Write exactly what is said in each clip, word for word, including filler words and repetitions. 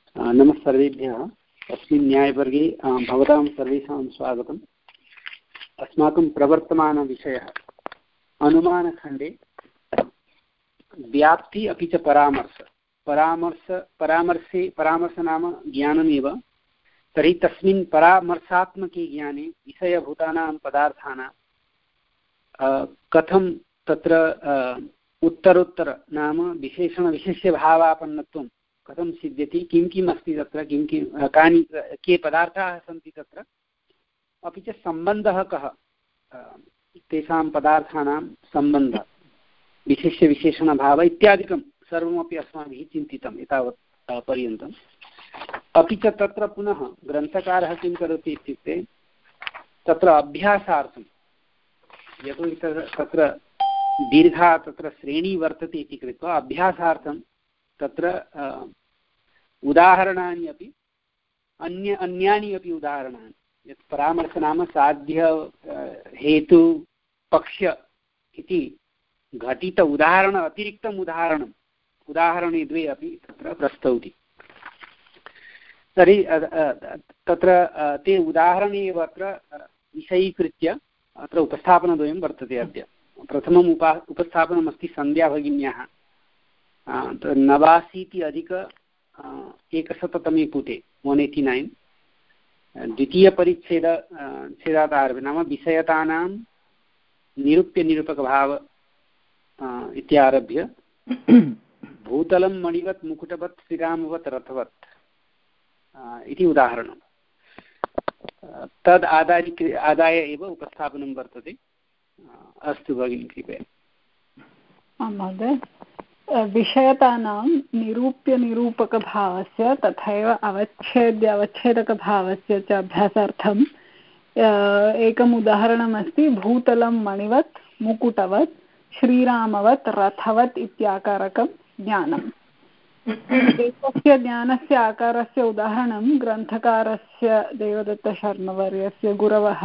नमः सर्वेभ्यः। अस्मिन् न्यायवर्गे भवतां सर्वेषां स्वागतम्। अस्माकं प्रवर्तमानविषयः अनुमानखण्डे व्याप्ति अपि च परामर्श। परामर्श परामर्शे परामर्श नाम ज्ञानमेव। तर्हि तस्मिन् परामर्शात्मके ज्ञाने विषयभूतानां पदार्थानां कथं तत्र उत्तरोत्तर नाम विशेषणविशेष्यभावापन्नत्वं कथं सिद्ध्यति, किं किम् अस्ति तत्र, किं किं कानि के पदार्थाः सन्ति तत्र, अपि च सम्बन्धः कः, तेषां पदार्थानां सम्बन्धः, विशेष्यविशेषणभावः इत्यादिकं सर्वमपि अस्माभिः चिन्तितम् एतावत् पर्यन्तम्। अपि च तत्र पुनः ग्रन्थकारः किं करोति इत्युक्ते तत्र अभ्यासार्थं, यतोहि तत्र दीर्घा तत्र श्रेणी वर्तते इति कृत्वा अभ्यासार्थं तत्र उदाहरणानि अपि अन्य अन्यानि अपि उदाहरणानि, यत् परामर्श नाम साध्य हेतु पक्ष इति घटित उदाहरण अतिरिक्तम् उदाहरणम् उदाहरणे द्वे अपि तत्र प्रस्तौति। तर्हि तत्र ते उदाहरणे एव अत्र विषयीकृत्य अत्र उपस्थापनद्वयं वर्तते अद्य। प्रथमम् उपा उपस्थापनमस्ति सन्ध्याभगिन्याः नवाशीति अधिक एकशततमे पुटे वन् एय्टि नैन् द्वितीयपरिच्छेद छेदात् आरभ्य नाम विषयतानां निरूप्यनिरूपकभाव इत्यारभ्य भूतलं मणिवत् मुकुटवत् श्रीरामवत् रथवत् इति उदाहरणं तद् आदाय आदाय एव उपस्थापनं वर्तते। अस्तु भगिनि कृपया। आं महोदय, विषयतानां निरूप्यनिरूपकभावस्य तथैव अवच्छेद्य अवच्छेदकभावस्य च अभ्यासार्थम् एकम् उदाहरणमस्ति भूतलं मणिवत् मुकुटवत् श्रीरामवत् रथवत् इत्याकारकं ज्ञानम्। एतस्य ज्ञानस्य आकारस्य उदाहरणं ग्रन्थकारस्य देवदत्तशर्मवर्यस्य गुरवः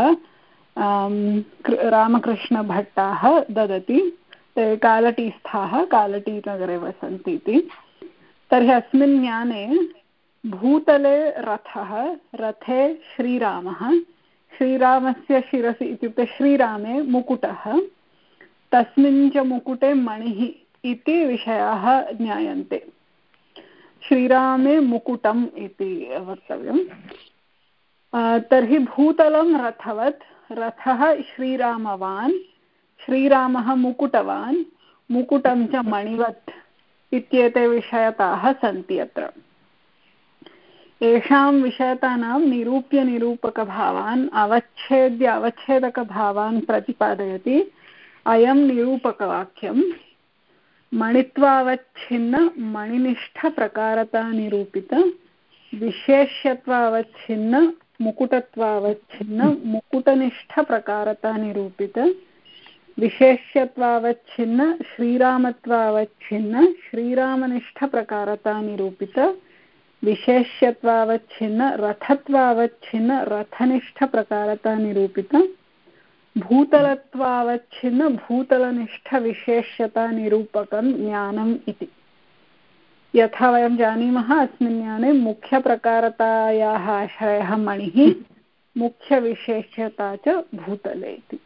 रामकृष्णभट्टाः ददति। ते कालटीस्थाः, कालटीनगरे वसन्ति इति। तर्हि अस्मिन् ज्ञाने भूतले रथः, रथे श्रीरामः, श्रीरामस्य शिरसि इत्युक्ते श्रीरामे मुकुटः, तस्मिन् च मुकुटे मणिः इति विषयाः ज्ञायन्ते। श्रीरामे मुकुटम् इति वक्तव्यं। तर्हि भूतलं रथवत्, रथः श्रीरामवान्, श्रीरामः मुकुटवान्, मुकुटं च मणिवत् इत्येते विषयताः सन्ति अत्र। येषां विषयतानां निरूप्यनिरूपकभावान् अवच्छेद्य अवच्छेदकभावान् प्रतिपादयति अयं निरूपकवाक्यं। मणित्वावच्छिन्न मणिनिष्ठप्रकारता निरूपित, विशेष्यत्वावच्छिन्न मुकुटत्वावच्छिन्न मुकुटनिष्ठप्रकारता निरूपित, विशेष्यत्वावच्छिन्न श्रीरामत्वावच्छिन्न श्रीरामनिष्ठप्रकारता निरूपित, विशेष्यत्वावच्छिन्न रथत्वावच्छिन्न रथनिष्ठप्रकारता निरूपित, भूतलत्वावच्छिन्न भूतलनिष्ठविशेष्यता निरूपकं ज्ञानम् इति। यथा वयं जानीमः अस्मिन् ज्ञाने मुख्यप्रकारतायाः आश्रयः मणिः, मुख्यविशेष्यता च भूतले इति।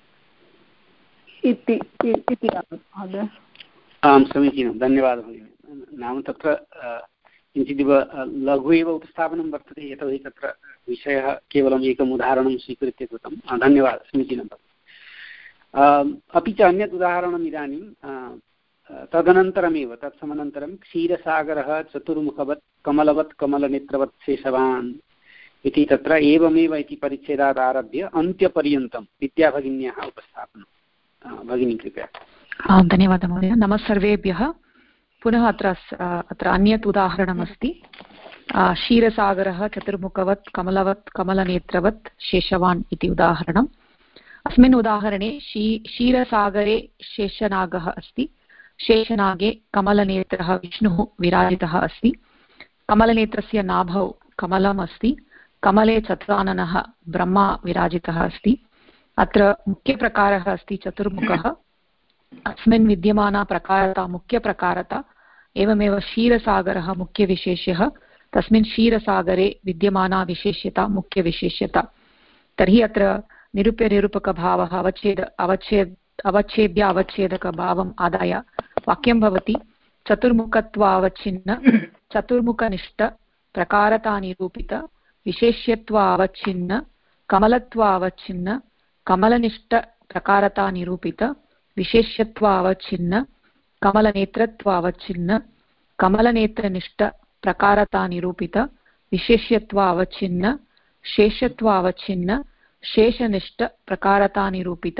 इति इति आं समीचीनं, धन्यवादः भगिनि। नाम तत्र किञ्चिदिव लघु एव उपस्थापनं वर्तते, यतोहि तत्र विषयः केवलम् एकम् उदाहरणं स्वीकृत्य कृतं। धन्यवादः, समीचीनं। अपि च अन्यत् उदाहरणम् इदानीं तदनन्तरमेव तत्समनन्तरं क्षीरसागरः चतुर्मुखवत् कमलवत् कमलनेत्रवत् शेषवान् इति तत्र एवमेव इति परिच्छेदात् आरभ्य अन्त्यपर्यन्तं विद्याभगिन्याः उपस्थापनं। भगिनी कृपया। धन्यवादः महोदय। नमः सर्वेभ्यः। पुनः अत्र अत्र अन्यत् उदाहरणमस्ति क्षीरसागरः चतुर्मुखवत् कमलवत् कमलनेत्रवत् शेषवान् इति उदाहरणम्। अस्मिन् उदाहरणे शी क्षीरसागरे शेषनागः अस्ति, शेषनागे कमलनेत्रः विष्णुः विराजितः अस्ति, कमलनेत्रस्य नाभौ कमलम् अस्ति, कमले चतुराननः ब्रह्मा विराजितः अस्ति। अत्र मुख्यप्रकारः अस्ति चतुर्मुखः। अस्मिन् विद्यमाना प्रकारता मुख्यप्रकारता, एवमेव क्षीरसागरः मुख्यविशेष्यः, तस्मिन् क्षीरसागरे विद्यमाना विशेष्यता मुख्यविशेष्यता। तर्हि अत्र निरूप्यनिरूपकभावः अवच्छेद अवच्छेद अवच्छेद्य अवच्छेदकभावम् आदाय वाक्यं भवति चतुर्मुखत्वावच्छिन्न चतुर्मुखनिष्ठ प्रकारतानिरूपित विशेष्यत्वावच्छिन्न कमलत्वावच्छिन्न कमलनिष्ठ प्रकारतानिरूपित विशेष्यत्वावच्छिन्न कमलनेत्रत्वावच्छिन्न कमलनेत्रनिष्ठ प्रकारतानिरूपित विशेष्यत्वावच्छिन्न शेषत्वावच्छिन्न शेषनिष्ठ प्रकारतानिरूपित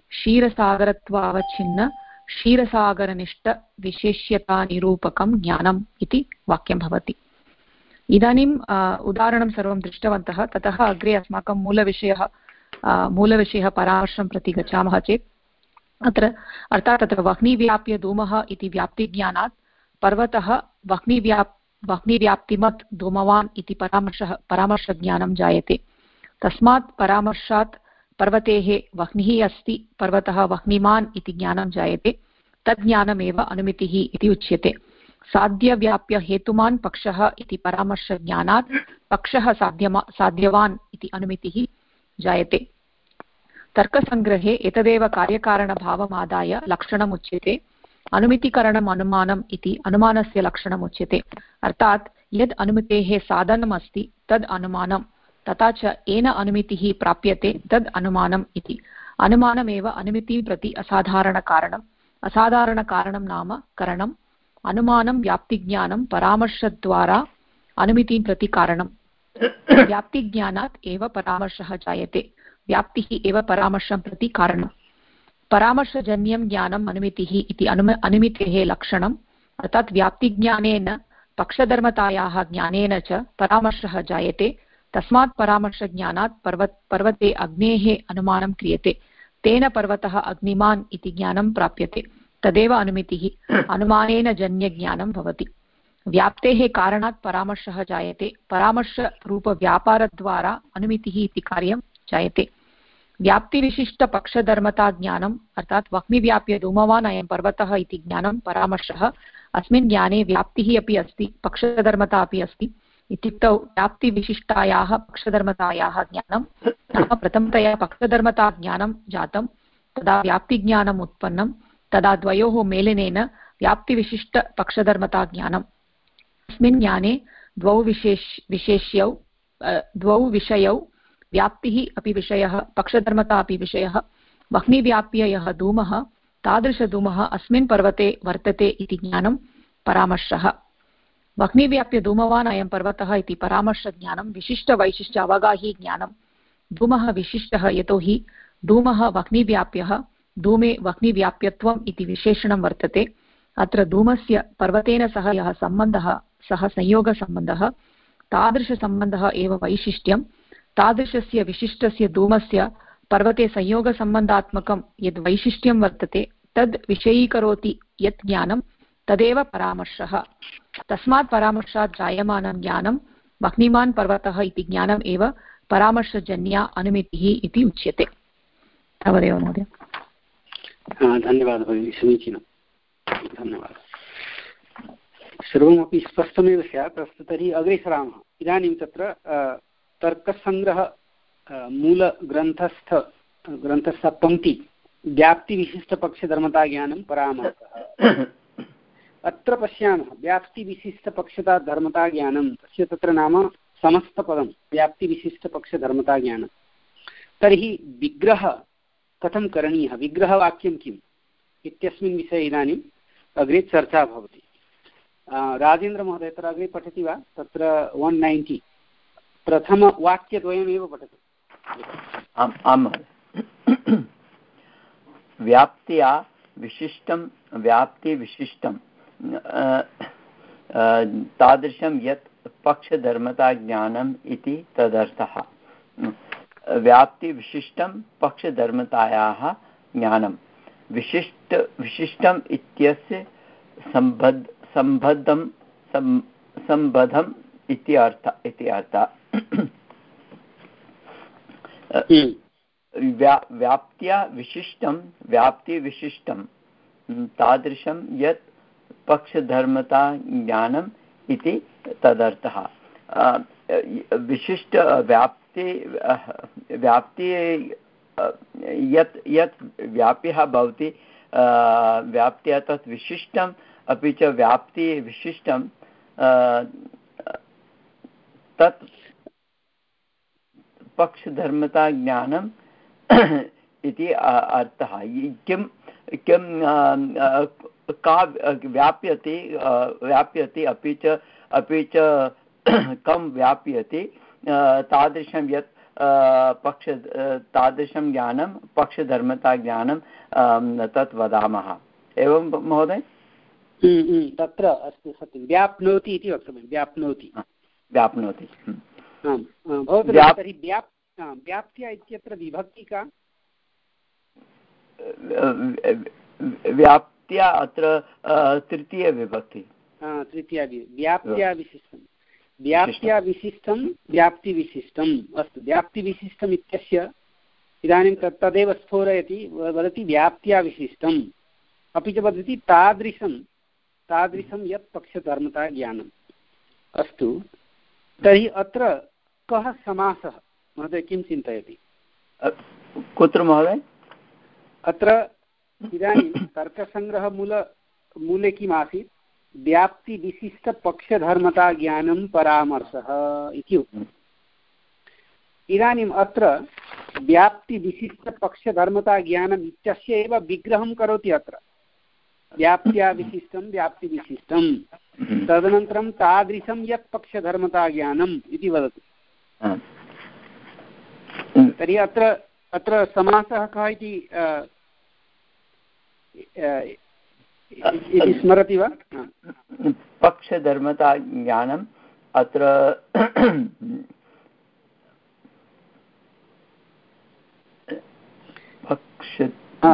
क्षीरसागरत्वावच्छिन्न क्षीरसागरनिष्ठ विशेष्यतानिरूपकं ज्ञानम् इति वाक्यं भवति। इदानीम् उदाहरणं सर्वं दृष्टवन्तः, ततः अग्रे अस्माकं मूलविषयः मूलविषयः परामर्शं प्रति गच्छामः चेत् अत्र अर्थात् अत्र वह्निव्याप्य धूमः इति व्याप्तिज्ञानात् पर्वतः वह्निव्याप् वह्निव्याप्तिमत् धूमवान् इति परामर्शः परामर्शज्ञानं जायते। तस्मात् परामर्शात् पर्वतेः वह्निः अस्ति, पर्वतः वह्निमान् इति ज्ञानं जायते। तद् ज्ञानमेव अनुमितिः इति उच्यते। साध्यव्याप्य हेतुमान् पक्षः इति परामर्शज्ञानात् पक्षः साध्यमा साध्यवान् इति अनुमितिः जायते। तर्कसङ्ग्रहे एतदेव कार्यकारणभावमादाय लक्षणम् उच्यते। अनुमितिकरणम् अनुमानम् इति अनुमानस्य लक्षणम् उच्यते। अर्थात् यद् अनुमितेः साधनम् अस्ति तद् अनुमानं, तथा च येन अनुमितिः प्राप्यते तद् अनुमानम् इति। अनुमानमेव अनुमितिं प्रति असाधारणकारणम्। असाधारणकारणं नाम करणम्। अनुमानं व्याप्तिज्ञानं परामर्शद्वारा अनुमितिं प्रति कारणम्। व्याप्तिज्ञानात् एव परामर्शः जायते। व्याप्तिः एव परामर्शं प्रति कारणम्। परामर्शजन्यं ज्ञानम् अनुमितिः इति अनुम अनुमितेः लक्षणम्। अर्थात् व्याप्तिज्ञानेन पक्षधर्मतायाः ज्ञानेन च परामर्शः जायते। तस्मात् परामर्शज्ञानात् पर्वत पर्वते अग्नेः अनुमानं क्रियते। तेन पर्वतः अग्निमान् इति ज्ञानं प्राप्यते। तदेव अनुमितिः। अनुमानेन जन्यज्ञानं भवति। व्याप्तेः कारणात् परामर्शः जायते। परामर्शरूपव्यापारद्वारा अनुमितिः इति कार्यं जायते। व्याप्तिविशिष्टपक्षधर्मताज्ञानम् अर्थात् वह्निव्याप्य धूमवान् अयं पर्वतः इति ज्ञानं परामर्शः। अस्मिन् ज्ञाने व्याप्तिः अपि अस्ति, पक्षधर्मता अपि अस्ति। इत्युक्तौ व्याप्तिविशिष्टायाः पक्षधर्मतायाः ज्ञानं नाम प्रथमतया पक्षधर्मताज्ञानं जातं, तदा व्याप्तिज्ञानम् उत्पन्नं, तदा द्वयोः मेलनेन व्याप्तिविशिष्टपक्षधर्मताज्ञानम्। अस्मिन् ज्ञाने द्वौ विशेष विशेष्यौ द्वौ विषयौ व्याप्तिः अपि विषयः, पक्षधर्मता अपि विषयः। वह्निव्याप्य यः धूमः तादृशधूमः अस्मिन् पर्वते वर्तते इति ज्ञानं परामर्शः। वह्निव्याप्य धूमवान् अयं पर्वतः इति परामर्शज्ञानं विशिष्टवैशिष्ट्य अवगाही ज्ञानं। धूमः विशिष्टः यतोहि धूमः वह्निव्याप्यः, धूमे वह्निव्याप्यत्वम् इति विशेषणं वर्तते। अत्र धूमस्य पर्वतेन सह यः सम्बन्धः सः संयोगसम्बन्धः, तादृशसम्बन्धः एव वैशिष्ट्यं। तादृशस्य विशिष्टस्य धूमस्य पर्वते संयोगसम्बन्धात्मकं यद् वैशिष्ट्यं वर्तते तद् विषयीकरोति यत् ज्ञानं तदेव परामर्शः। तस्मात् परामर्शात् जायमानं ज्ञानं वह्निमान् पर्वतः इति ज्ञानम् एव परामर्शजन्या अनुमितिः इति उच्यते। तावदेव महोदय। धन्यवादः भगिनी, समीचीनं, धन्यवादः। सर्वमपि स्पष्टमेव स्यात्। अस्तु, तर्हि अग्रे सरामः। इदानीं तत्र तर्कसङ्ग्रह मूलग्रन्थस्थ ग्रन्थस्थपङ्क्ति व्याप्तिविशिष्टपक्षधर्मताज्ञानं परामर्शः। अत्र पश्यामः व्याप्तिविशिष्टपक्षधर्मताज्ञानं, तस्य तत्र नाम समस्तपदं व्याप्तिविशिष्टपक्षधर्मताज्ञानं। तर्हि विग्रह कथं करणीयः, विग्रहवाक्यं किम् इत्यस्मिन् विषये इदानीम् अग्रे चर्चा भवति। राजेन्द्रमहोदय तत्र अग्रे पठति वा? तत्र वन् नैन्टि प्रथमवाक्यद्वयमेव पठतु। आम् आम् व्याप्त्या विशिष्टं व्याप्तिविशिष्टं तादृशं यत् पक्षधर्मताज्ञानम् इति तदर्थः। व्याप्तिविशिष्टं पक्षधर्मतायाः ज्ञानं। विशिष्ट विशिष्टम् इत्यस्य सम्बद्ध सम्बद्धं सम्बद्धम् इति अर्थ इति अर्थः। व्या व्याप्त्या विशिष्टं व्याप्तिविशिष्टं तादृशं यत् पक्षधर्मता ज्ञानम् इति तदर्थः। विशिष्ट व्याप्ति व्याप्ति यत् यत् व्याप्यः भवति व्याप्त्या तत् विशिष्टम् अपि च व्याप्ति विशिष्टं तत् पक्षधर्मता ज्ञानम् इति अर्थः। किं किं का व्याप्यते व्याप्यते अपि च अपि च कं व्याप्यते तादृशं यत् पक्ष तादृशं ज्ञानं पक्षधर्मता ज्ञानं तत् वदामः। एवं महोदय? तत्र अस्तु सत्यं व्याप्नोति इति वक्तव्यं। व्याप्नोति व्याप्नोति आम् भवतु। तर्हि व्याप् व्याप्त्या इत्यत्र विभक्ति का? व्याप्त्या अत्र तृतीयविभक्ति। तृतीया व्याप्त्या विशिष्टं व्याप्त्या विशिष्टं व्याप्तिविशिष्टम्। अस्तु व्याप्तिविशिष्टम् इत्यस्य इदानीं तत् तदेव स्फोरयति वदति व्याप्त्या विशिष्टम् अपि च वदति तादृशं तादृशं यत् पक्षधर्मता ज्ञानम्। अस्तु तर्हि अत्र कः समासः महोदय किं चिन्तयति? कुत्र महोदय? अत्र इदानीं तर्कसङ्ग्रहमूल मूले किम् आसीत्? व्याप्तिविशिष्टपक्षधर्मता ज्ञानं परामर्शः इति उक्तम्। इदानीम् अत्र व्याप्तिविशिष्टपक्षधर्मता ज्ञानम् इत्यस्य एव विग्रहं करोति। अत्र व्याप्त्या विशिष्टं व्याप्तिविशिष्टं तदनन्तरं तादृशं यत् पक्षधर्मता ज्ञानम् इति वदति। तर्हि अत्र अत्र समासः कः इति इति स्मरति वा? पक्षधर्मता ज्ञानम् अत्र पक्ष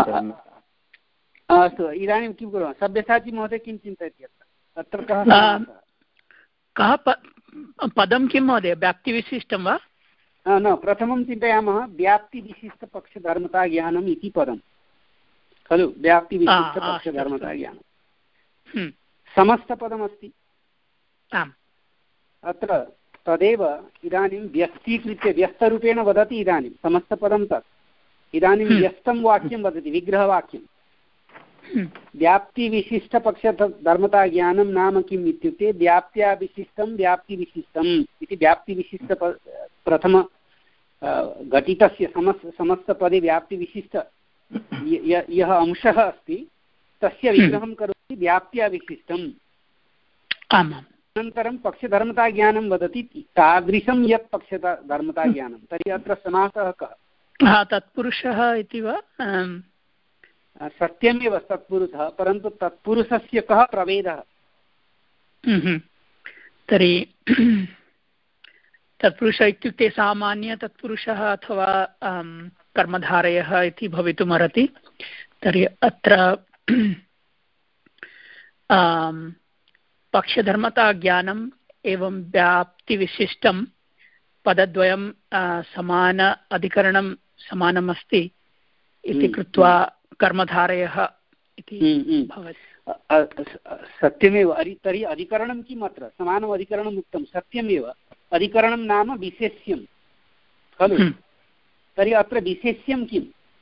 अस्तु इदानीं किं कुर्मः? सब्यसाची महोदय किं चिन्तयति अत्र? अत्र कः कः पदं किं महोदय? व्याप्तिविशिष्टं वा? न प्रथमं चिन्तयामः व्याप्तिविशिष्टपक्षधर्मता ज्ञानम् इति पदं खलु। व्याप्तिविशिष्टपक्षधर्मता ज्ञानं समस्तपदमस्ति। अत्र तदेव इदानीं व्यक्तीकृत्य व्यस्तरूपेण वदति। इदानीं समस्तपदं तत् इदानीं व्यस्तं वाक्यं वदति विग्रहवाक्यं। व्याप्तिविशिष्टपक्षधर्मता ज्ञानं नाम किम् इत्युक्ते व्याप्त्या विशिष्टं व्याप्तिविशिष्टम् इति व्याप्तिविशिष्ट प्रथम घटितस्य समस्त समस्तपदे व्याप्तिविशिष्ट यः अंशः अस्ति तस्य विग्रहं करोति व्याप्त्या विशिष्टम्। अनन्तरं पक्षधर्मता ज्ञानं वदति तादृशं यत् पक्षधर्मता ज्ञानं। तर्हि अत्र समासः कः? तत्पुरुषः इति वा? सत्यमेव तत्पुरुषः, परन्तु तत्पुरुषस्य कः प्रभेदः? तर्हि तत्पुरुषः इत्युक्ते सामान्य तत्पुरुषः अथवा कर्मधारयः इति भवितुमर्हति। तर्हि अत्र पक्षधर्मता ज्ञानम् एवं व्याप्तिविशिष्टं पदद्वयं समान अधिकरणं समानमस्ति इति कृत्वा कर्मधारयः इति भवति। सत्यमेव। तर्हि अधिकरणं किम्? अत्र समानम् अधिकरणम् उक्तं। सत्यमेव अधिकरणं नाम विशेष्यं खलु। तर्हि अत्र विशेष्यं किम्?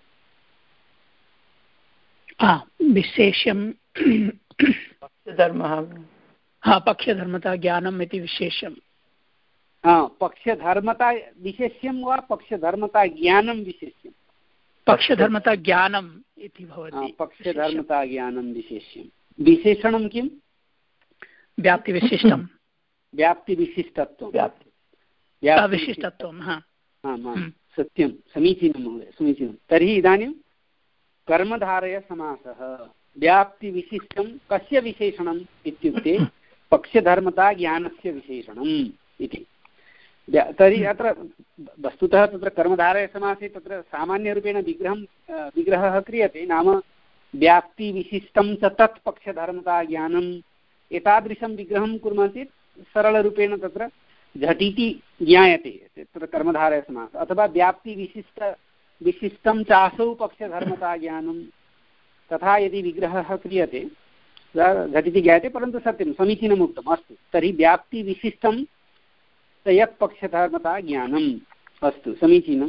विशेष्यं पक्षधर्मः पक्षधर्मता ज्ञानम् इति विशेष्यं। पक्षधर्मता विशेष्यं वा पक्षधर्मता ज्ञानं विशेष्यं? पक्षधर्मता ज्ञानम् इति भवति। पक्षधर्मता ज्ञानं विशेष्यं। विशेषणं किं? व्याप्तिविशिष्टं। व्याप्तिविशिष्टत्वं विशिष्टत्वं। सत्यं समीचीनं महोदय समीचीनं। तर्हि इदानीं कर्मधारयसमासः व्याप्तिविशिष्टं कस्य विशेषणम् इत्युक्ते पक्षधर्मता ज्ञानस्य विशेषणम् इति। तर्हि अत्र वस्तुतः तत्र कर्मधारयसमासे तत्र सामान्यरूपेण विग्रहं विग्रहः क्रियते। नाम व्याप्तिविशिष्टं च तत् पक्षधर्मता ज्ञानम् एतादृशं विग्रहं कुर्मः चेत् सरलरूपेण तत्र झटिति ज्ञायते तत्र कर्मधारयसमासः। अथवा व्याप्तिविशिष्ट विशिष्टं चासौ पक्षधर्मता ज्ञानं तथा यदि विग्रहः क्रियते झटिति ज्ञायते। परन्तु सत्यं समीचीनम् उक्तम्। अस्तु तर्हि व्याप्तिविशिष्टं यत् पक्षधर्मता ज्ञानम् अस्तु समीचीनम्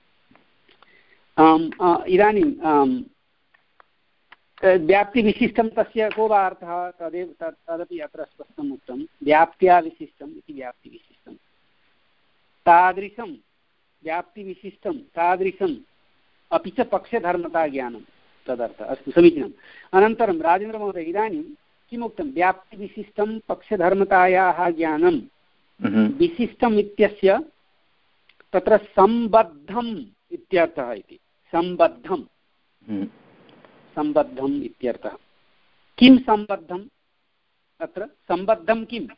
आम् इदानीं व्याप्तिविशिष्टं तस्य को वा अर्थः तदेव तत् तदपि अत्र स्पष्टम् उक्तं व्याप्त्या विशिष्टम् इति व्याप्तिविशिष्टं तादृशं व्याप्तिविशिष्टं तादृशम् अपि च पक्षधर्मता ज्ञानं तदर्थः अस्तु समीचीनम् अनन्तरं राजेन्द्रमहोदय इदानीं किमुक्तं व्याप्तिविशिष्टं पक्षधर्मतायाः ज्ञानं विशिष्टम् इत्यस्य तत्र सम्बद्धम् इत्यर्थः इति सम्बद्धं सम्बद्धम् इत्यर्थः किं सम्बद्धम् अत्र सम्बद्धं किम्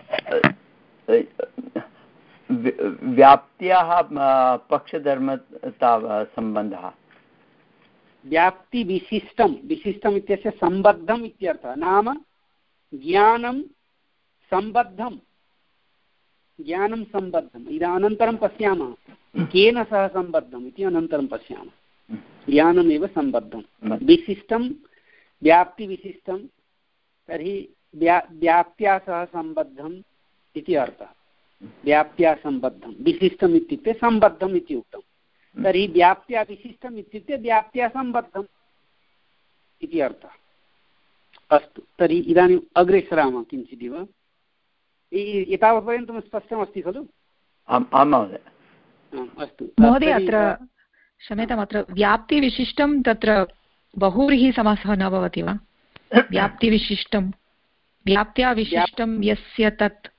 व्याप्त्याः पक्षधर्मता सम्बन्धः व्याप्तिविशिष्टं विशिष्टम् इत्यस्य सम्बद्धम् इत्यर्थः नाम ज्ञानं सम्बद्धं ज्ञानं सम्बद्धम् इदा अनन्तरं पश्यामः केन सह सम्बद्धम् इति अनन्तरं पश्यामः ज्ञानमेव सम्बद्धं विशिष्टं व्याप्तिविशिष्टं तर्हि व्या व्याप्त्या सह सम्बद्धम् इति अर्थः व्याप्त्या सम्बद्धं विशिष्टम् इत्युक्ते सम्बद्धम् इति उक्तं तर्हि व्याप्त्या विशिष्टम् इत्युक्ते व्याप्त्या सम्बद्धम् इति अर्थः अस्तु तर्हि इदानीम् अग्रे सरामः किञ्चिदिव एतावत्पर्यन्तं स्पष्टमस्ति खलु आम् आं महोदय अस्तु महोदय अत्र क्षम्यताम् अत्र व्याप्तिविशिष्टं तत्र बहुव्रीहिसमासः न भवति वा व्याप्तिविशिष्टं व्याप्त्या विशिष्टं यस्य तत्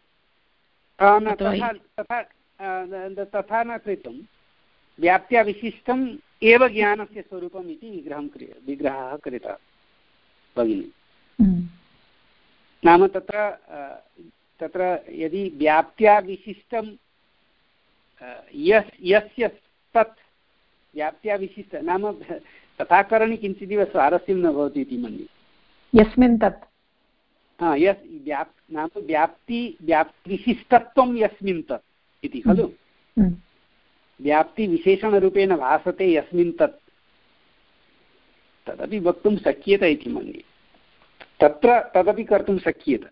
तथा न कृतं व्याप्त्या विशिष्टम् एव ज्ञानस्य स्वरूपम् इति विग्रहं क्रिय विग्रहः कृतः भगिनि नाम तत्र तत्र यदि व्याप्त्या विशिष्टं यस् यस्य तत् व्याप्त्या विशिष्ट नाम तथा करणे किञ्चिदिव स्वारस्यं न भवति इति मन्ये यस्मिन् तत् हा यस् व्याप् नाम व्याप्ति व्याप्तिविशिष्टत्वं यस्मिन् तत् इति खलु व्याप्तिविशेषणरूपेण भासते यस्मिन् तत् तदपि वक्तुं शक्यते इति मन्ये तत्र तदपि कर्तुं शक्यते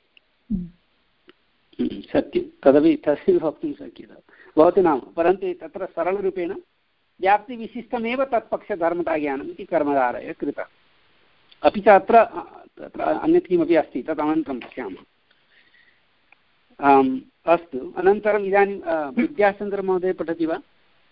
सत्यं तदपि तदपि वक्तुं शक्यते भवतु नाम परन्तु तत्र सरलरूपेण व्याप्तिविशिष्टमेव तत्पक्षधर्मता ज्ञानम् इति कर्मधारय कृतः अपि च अत्र तत्र अन्यत् किमपि अस्ति तत् अनन्तरं पश्यामः अस्तु अनन्तरम् इदानीं विद्याचन्द्रमहोदय पठति वा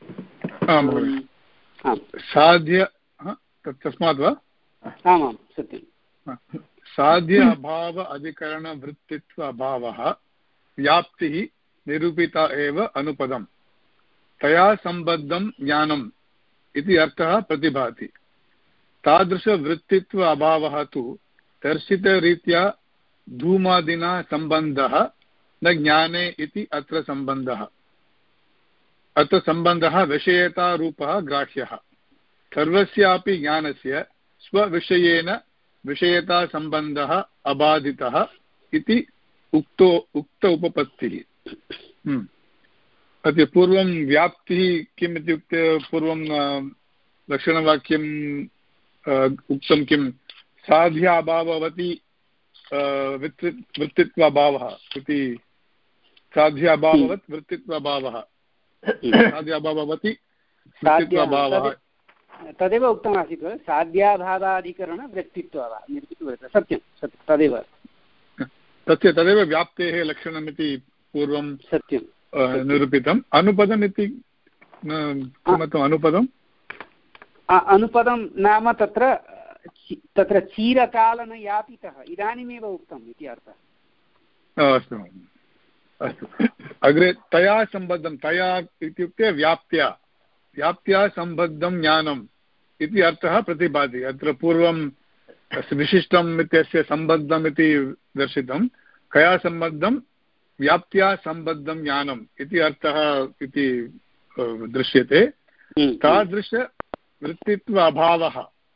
साध्य तस्मात् वा आमां सत्यं साध्य अभाव अधिकरणवृत्तित्व अभावः व्याप्तिः निरूपिता एव अनुपदम् तया सम्बद्धं ज्ञानम् इति अर्थः प्रतिभाति तादृशवृत्तित्व अभावः तु दर्शितरीत्या धूमादिना सम्बन्धः न ज्ञाने इति अत्र सम्बन्धः अत्र सम्बन्धः विषयतारूपः ग्राह्यः सर्वस्यापि ज्ञानस्य स्वविषयेन विषयतासम्बन्धः अबाधितः इति उक्तो उक्त उपपत्तिः अद्य पूर्वं व्याप्तिः किम् इत्युक्ते पूर्वं लक्षणवाक्यं उक्तं किं साध्याभाववति वृत्तित्वाभावः इति साध्याभाववत् वृत्तित्वाभावः साध्याभाववति वृत्तित्वाभावः तदेव उक्तमासीत् साध्याभावाधिकरण वृत्तित्वाभावः सत्यं सत्यं तदेव तस्य तदेव व्याप्तेः लक्षणमिति पूर्वं सत्यं निरूपितम् अनुपदम् इति किमर्थम् अनुपदम् अनुपदं नाम तत्र तत्र चीरकालन यापितः इदानीमेव उक्तम् इति अर्थः अस्तु अस्तु अग्रे तया सम्बद्धं तया इत्युक्ते व्याप्त्या व्याप्त्या सम्बद्धं ज्ञानम् इति अर्थः प्रतिभाति अत्र पूर्वं विशिष्टम् इत्यस्य सम्बद्धम् इति दर्शितं कया सम्बद्धं व्याप्त्या सम्बद्धं ज्ञानम् इति अर्थः इति दृश्यते तादृशवृत्तित्व अभावः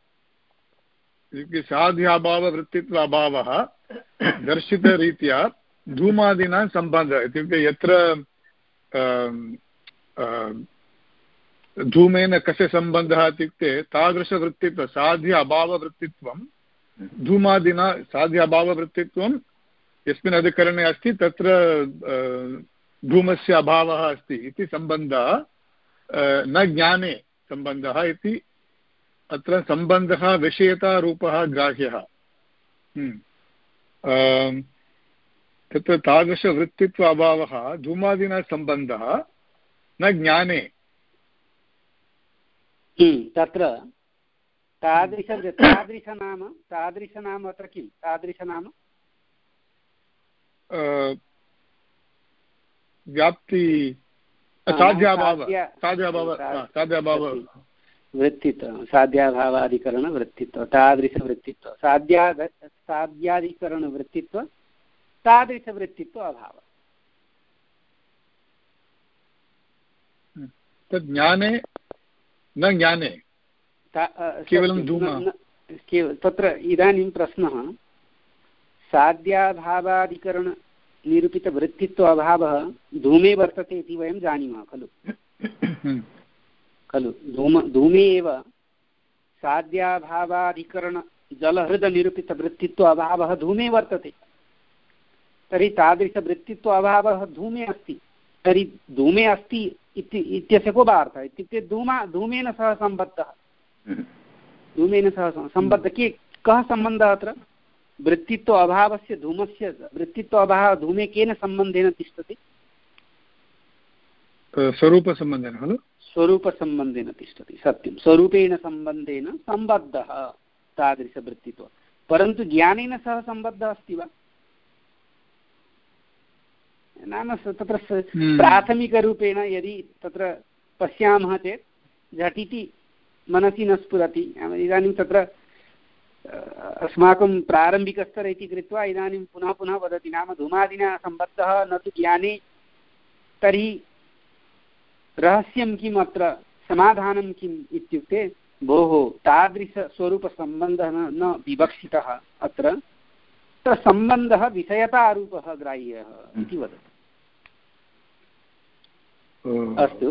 साध्याभाववृत्तित्व अभावः दर्शितरीत्या धूमादिना सम्बन्धः इत्युक्ते यत्र धूमेन कस्य सम्बन्धः इत्युक्ते तादृशवृत्तित्व साध्य अभाववृत्तित्वं धूमादिना साध्य अभाववृत्तित्वं यस्मिन् अधिकरणे अस्ति तत्र धूमस्य अभावः अस्ति इति सम्बन्धः न ज्ञाने सम्बन्धः इति अत्र सम्बन्धः विषयतारूपः ग्राह्यः। तत्र तादृशवृत्तित्व अभावः धूमादिना सम्बन्धः न ज्ञाने। तत्र तादृश तादृशनाम तादृशनाम अत्र किं तादृशनाम व्याप्ति साध्याभाव साध्याभाव साध्याभाव वृत्तित्व साध्याभावाधिकरणवृत्तित्व तादृशवृत्तित्व साध्या साध्याधिकरणवृत्तित्व तादृशवृत्तित्व अभावः। तद् ज्ञाने न ज्ञाने केवलं धूमः। तत्र इदानीं प्रश्नः साध्याभावाधिकरणनिरूपितवृत्तित्व अभावः धूमे वर्तते इति वयं जानीमः खलु खलु धूम धूमे एव साध्याभावाधिकरणजलहृदनिरूपितवृत्तित्व अभावः धूमे वर्तते। तर्हि तादृशवृत्तित्व अभावः धूमे अस्ति। तर्हि धूमे अस्ति इत्यस्य को वार्ता इत्युक्ते धूमा धूमेन सह सम्बद्धः धूमेन सह सम्बद्धः के कः सम्बन्धः अत्र वृत्तित्व अभावस्य धूमस्य वृत्तित्व अभावः धूमे केन सम्बन्धेन तिष्ठति स्वरूपसम्बन्धेन खलु स्वरूपसम्बन्धेन तिष्ठति सत्यं स्वरूपेण सम्बन्धेन सम्बद्धः तादृशवृत्तित्वं परन्तु ज्ञानेन सह सम्बद्धः अस्ति वा नाम तत्र प्राथमिकरूपेण यदि तत्र पश्यामः चेत् झटिति मनसि न स्फुरति। इदानीं तत्र अस्माकं प्रारम्भिकस्तर इति कृत्वा इदानीं पुनः पुनः वदति नाम धूमादिना सम्बद्धः न तु ज्ञाने तर्हि रहस्यं किम् अत्र समाधानं किम् इत्युक्ते भोः तादृशस्वरूपसम्बन्धः न विवक्षितः अत्र तत्र सम्बन्धः विषयतारूपः ग्राह्यः इति वदति। अस्तु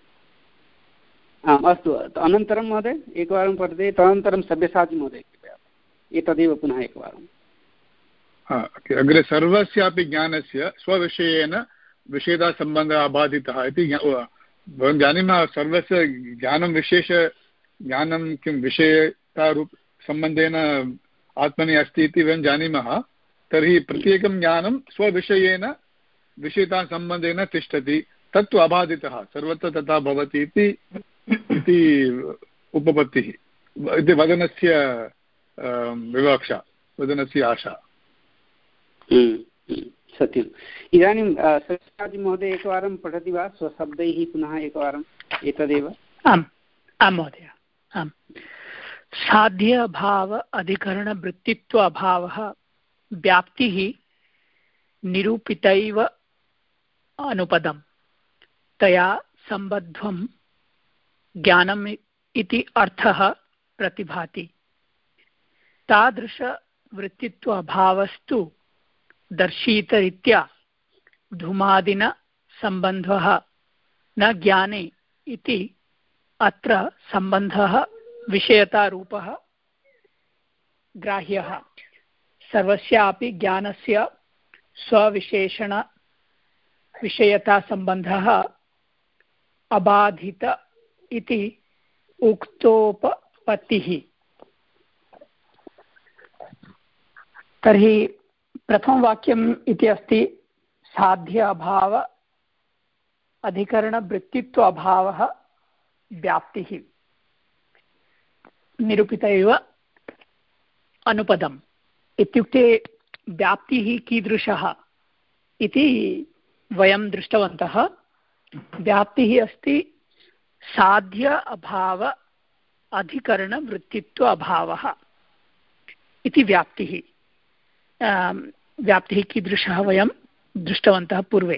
आम् अस्तु अनन्तरं महोदय एकवारं पठते तदनन्तरं सव्यसाची महोदय कृपया एतदेव पुनः एकवारम्। अग्रे सर्वस्यापि ज्ञानस्य स्वविषयेन विषयतासम्बन्धः अबाधितः इति वयं जानीमः। सर्वस्य ज्ञानं विशेष ज्ञानं किं विषयतारूप सम्बन्धेन आत्मनि अस्ति इति वयं जानीमः। तर्हि प्रत्येकं ज्ञानं स्वविषयेन विषयतासम्बन्धेन तिष्ठति तत्तु अबाधितः सर्वत्र तथा भवति इति उपपत्तिः इति वदनस्य विवक्षा वदनस्य आशा। सत्यम्। इदानीं सव्यसाची महोदय एकवारं पठति वा स्वशब्दैः पुनः एकवारम् एतदेव। आम् आं महोदय आम्। साध्य अभाव अधिकरणवृत्तित्व अभावः व्याप्तिः निरूपितैव अनुपदम् तया सम्बद्धं ज्ञानम् इति अर्थः प्रतिभाति। तादृशवृत्तित्व अभावस्तु दर्शितरीत्या धूमादिन सम्बन्धः न ज्ञाने इति अत्र सम्बन्धः विषयतारूपः ग्राह्यः। सर्वस्यापि ज्ञानस्य स्वविशेषण विषयतासम्बन्धः अबाधित इति उक्तोपपत्तिः। तर्हि प्रथमवाक्यम् इति अस्ति साध्य अभाव अधिकरणवृत्तित्व अभावः व्याप्तिः निरूपित एव अनुपदम् इत्युक्ते व्याप्तिः कीदृशः इति वयं दृष्टवन्तः। व्याप्तिः अस्ति साध्य अभाव अधिकरणवृत्तित्व अभावः इति व्याप्तिः। व्याप्तिः कीदृशः वयं दृष्टवन्तः पूर्वे।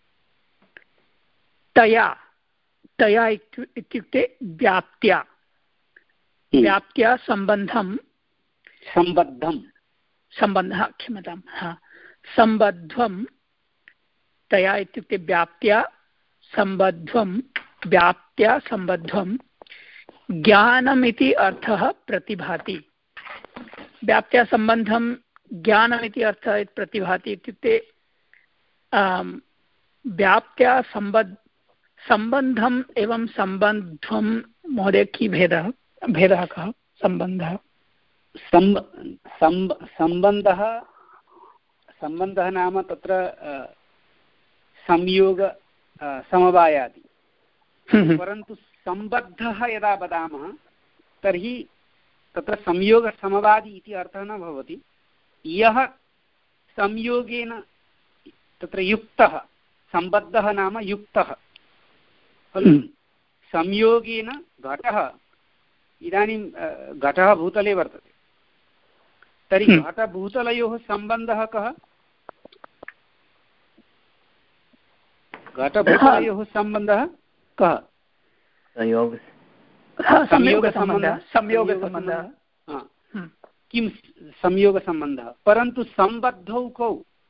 तया तया इत्युक्ते व्याप्त्या व्याप्त्या सम्बन्धं सम्बद्धं सम्बन्धः क्षम्यतां हा सम्बद्धं तया इत्युक्ते व्याप्त्या सम्बद्धं व्याप्त्या सम्बद्धं ज्ञानमिति अर्थः प्रतिभाति। व्याप्त्या सम्बन्धं ज्ञानमिति अर्थः प्रतिभाति इत्युक्ते व्याप्त्या सम्बद्ध सम्बन्धम् एवं सम्बन्ध्वं महोदय की भेदः भेदः कः सम्बन्धः सम्बन्धः सम्बन्धः नाम तत्र संयोग समवायादि परन्तु सम्बद्धः यदा वदामः तर्हि तत्र संयोगसमवादि इति अर्थः न भवति यः संयोगेन तत्र युक्तः सम्बद्धः नाम युक्तः खलु संयोगेन घटः इदानीं घटः भूतले वर्तते तर्हि घटभूतलयोः सम्बन्धः कः घटभूतलयोः सम्बन्धः कः संयोगसम्बन्धः संयोगसम्बन्धः किं संयोगसम्बन्धः परन्तु सम्बद्धौ कौ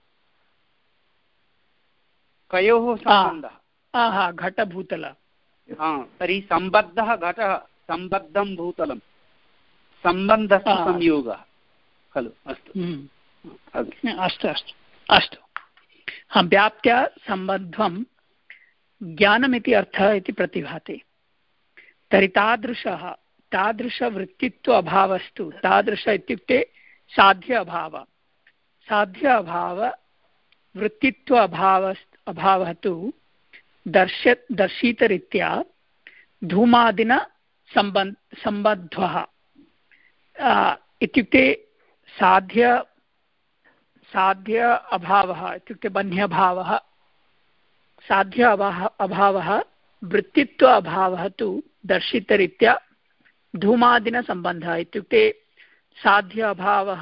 कयोः सम्बन्धः घटभूतल तर्हि सम्बद्धः घटः सम्बद्धं भूतलं सम्बन्धस्तु संयोगः खलु अस्तु अस्तु अस्तु अस्तु हा व्याप्त्या सम्बद्धं ज्ञानमिति अर्थः इति प्रतिभाति तर्हि तादृशः तादृशवृत्तित्व अभावस्तु तादृश इत्युक्ते साध्य अभाव साध्य अभाव वृत्तित्व अभाव अभावः तु दर्श दर्शितरीत्या धूमादिना सम्बन्ध सम्बद्धः इत्युक्ते साध्य साध्य अभावः इत्युक्ते बन्ध्यभावः साध्य अभावः वृत्तित्व अभावः तु दर्शितरीत्या धूमादिना सम्बन्धः इत्युक्ते साध्य अभावः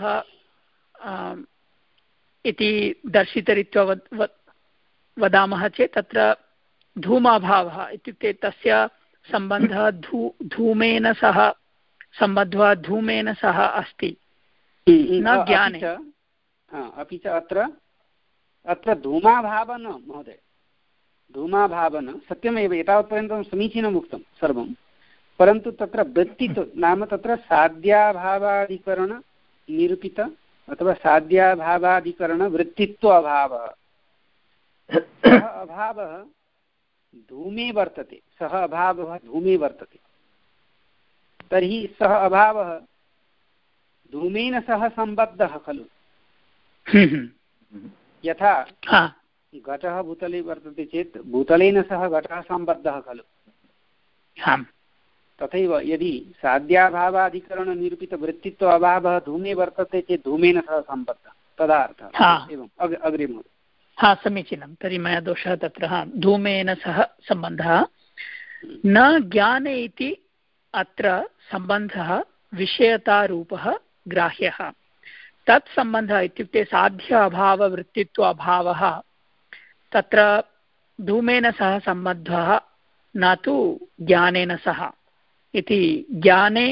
इति दर्शितरीत्या वद वदामः चेत् तत्र धूमाभावः इत्युक्ते तस्य सम्बन्धः धू धूमेन सह सम्बद्धः धूमेन सह अस्ति न ज्ञाने अपि च अत्र अत्र धूमाभावः न महोदय धूमाभावः न सत्यमेव एतावत्पर्यन्तं समीचीनम् उक्तं सर्वं परन्तु तत्र वृत्तित्व नाम तत्र साध्याभावाधिकरण निरूपित अथवा साध्याभावाधिकरण वृत्तित्व अभावः सः अभावः धूमे वर्तते सः अभावः धूमे वर्तते तर्हि सः अभावः धूमेन सह सम्बद्धः खलु यथा घटः भूतले वर्तते चेत् भूतलेन सह घटः सम्बद्धः खलु तथैव यदि साध्याभावाधिकरणनिरूपितवृत्तित्व अभावः धूमे वर्तते चेत् धूमेन सह सम्बद्धः तदा अर्थः एवम् अग् अग्रे महोदय हा समीचीनं तर्हि मया दोषः तत्र हा धूमेन सह सम्बन्धः न ज्ञाने इति अत्र सम्बन्धः विषयतारूपः ग्राह्यः तत् सम्बन्धः इत्युक्ते साध्य अभाववृत्तित्व अभावः तत्र धूमेन सह सम्बद्धः न तु ज्ञानेन सह इति ज्ञाने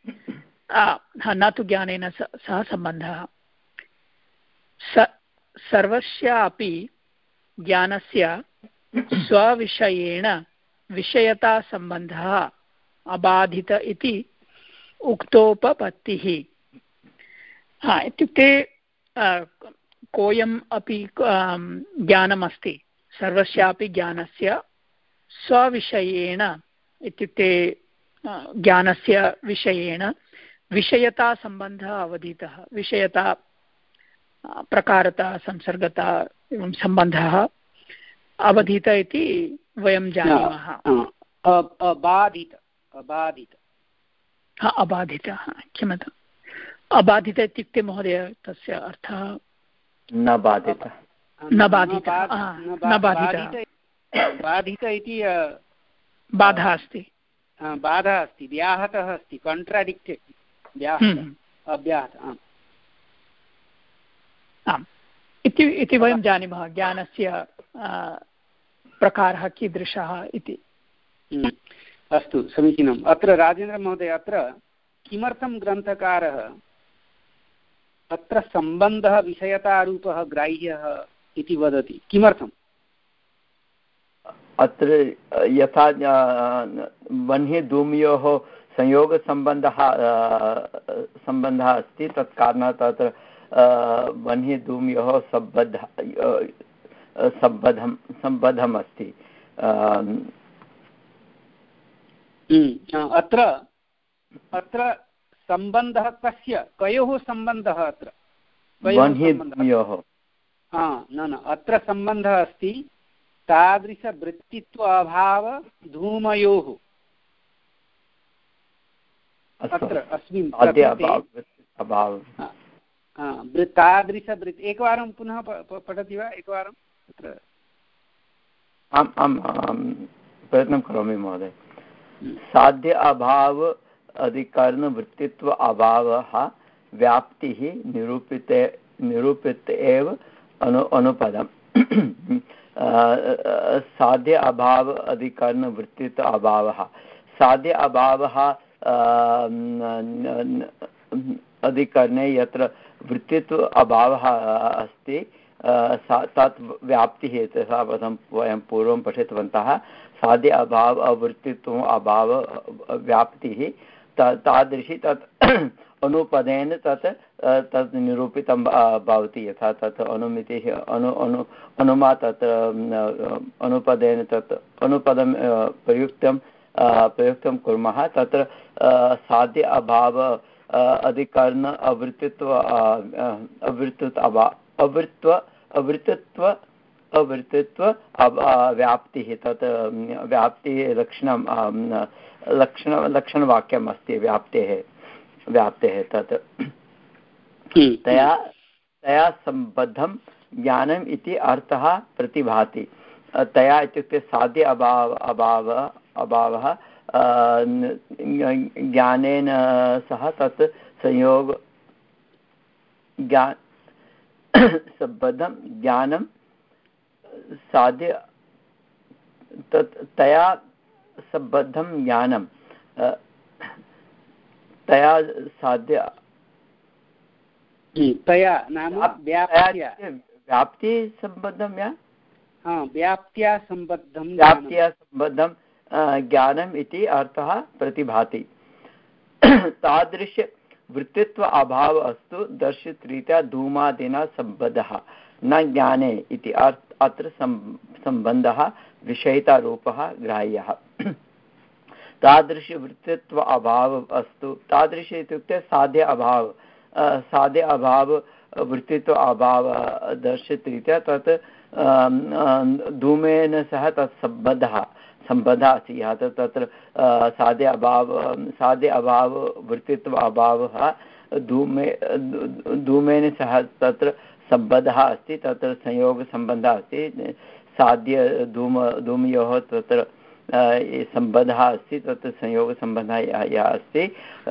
न तु ज्ञानेन सह सम्बन्धः स सर्वस्यापि ज्ञानस्य स्वविषयेण विषयतासम्बन्धः अबाधित इति उक्तोपपत्तिः हा इत्युक्ते कोऽयम् अपि ज्ञानमस्ति सर्वस्यापि ज्ञानस्य स्वविषयेण इत्युक्ते ज्ञानस्य विषयेण विषयतासम्बन्धः अवधितः विषयता प्रकारता संसर्गता एवं सम्बन्धः अवधित इति वयं जानीमः अबाधित अबाधित हा अबाधितः क्षम्यताम् अबाधित इत्युक्ते महोदय तस्य अर्थः न बाधितः न बाधितः न बाधितः बाधित इति बाधा अस्ति बाधा अस्ति व्याहतः अस्ति काण्ट्राडिक्टेड् व्याहतः अव्याहतः आम् इति इति वयं जानीमः ज्ञानस्य प्रकारः कीदृशः इति अस्तु समीचीनम् अत्र राजेन्द्रमहोदय अत्र किमर्थं ग्रन्थकारः अत्र सम्बन्धः विषयतारूपः ग्राह्यः इति वदति किमर्थम् अत्र यथा वह्नि धूमयोः संयोगसम्बन्धः सम्बन्धः अस्ति तत् कारणात् अत्र वह्नि धूमयोः सम्बद्धः सम्बद्धं सम्बद्धम् अस्ति। अत्र अत्र सम्बन्धः कस्य कयोः सम्बन्धः अत्र वह्नियोः न न अत्र सम्बन्धः अस्ति तादृशवृत्तित्व अभाव धूमयोः। अत्र अस्मिन् तादृशवृत्ति एकवारं पुनः पठति वा एकवारं तत्र? आम् आम् आम् प्रयत्नं करोमि महोदय। साध्य अभाव अधिकरणवृत्तित्व अभावः व्याप्तिः निरूपिते निरूपित एव अनु अनुपदम्। साध्य अभाव अधिकरणवृत्तित्व अभावः साध्य अभावः अधिकरणे यत्र वृत्तित्व अभावः अस्ति तत् व्याप्तिः तथा वयं पूर्वं पठितवन्तः। साध्य अभाव अवृत्तित्व अभाव व्याप्तिः तादृशी तत् अनुपदेन तत् तत् निरूपितं भवति। यथा तत् अनुमितिः अनु अनु अनुमा तत् अनुपदेन तत् अनुपदं प्रयुक्तं प्रयुक्तं कुर्मः। तत्र साध्य अभाव अधिकरण अवृत्तित्व अवृत्तित्व अभा अवृत्व अवृत्तित्व अवृत्तित्व व्याप्तिः तत् व्याप्तिः लक्षणं लक्षण लक्षणवाक्यम् अस्ति व्याप्तेः व्याप्तेः तत् तया तया सम्बद्धं ज्ञानम् इति अर्थः प्रतिभाति। तया इत्युक्ते साध्य अभाव अभाव अभावः ज्ञानेन सह तत् संयोग ज्ञान सम्बद्धं ज्ञानं साध्य तत् तया सम्बद्धं ज्ञानं तया साध्य तया नाम व्याप्ति सम्बद्धं या व्याप्त्या सम्बद्धं व्याप्त्या सम्बद्धं ज्ञानम् इति अर्थः प्रतिभाति। तादृश वृत्तित्व अभाव अस्तु दर्शितरीत्या धूमादिना सम्बद्धः न ज्ञाने इति अत्र सम्बन्धः विषयितारूपः ग्राह्यः। तादृशवृत्तित्व अभाव अस्तु तादृश इत्युक्ते साध्य अभाव साध्य अभाव वृत्तित्व अभाव दर्शितरीत्या तत् धूमेन सह तत् सम्बद्धः सम्बद्धः अस्ति। यः तत्र साध्य अभाव साध्य अभाव वृत्तित्व अभावः धूमे धूमेन सह तत्र सम्बद्धः अस्ति। तत्र संयोगसम्बन्धः अस्ति। साध्य धूम धूमयोः तत्र सम्बन्धः अस्ति। तत्र संयोगसम्बन्धः यः अस्ति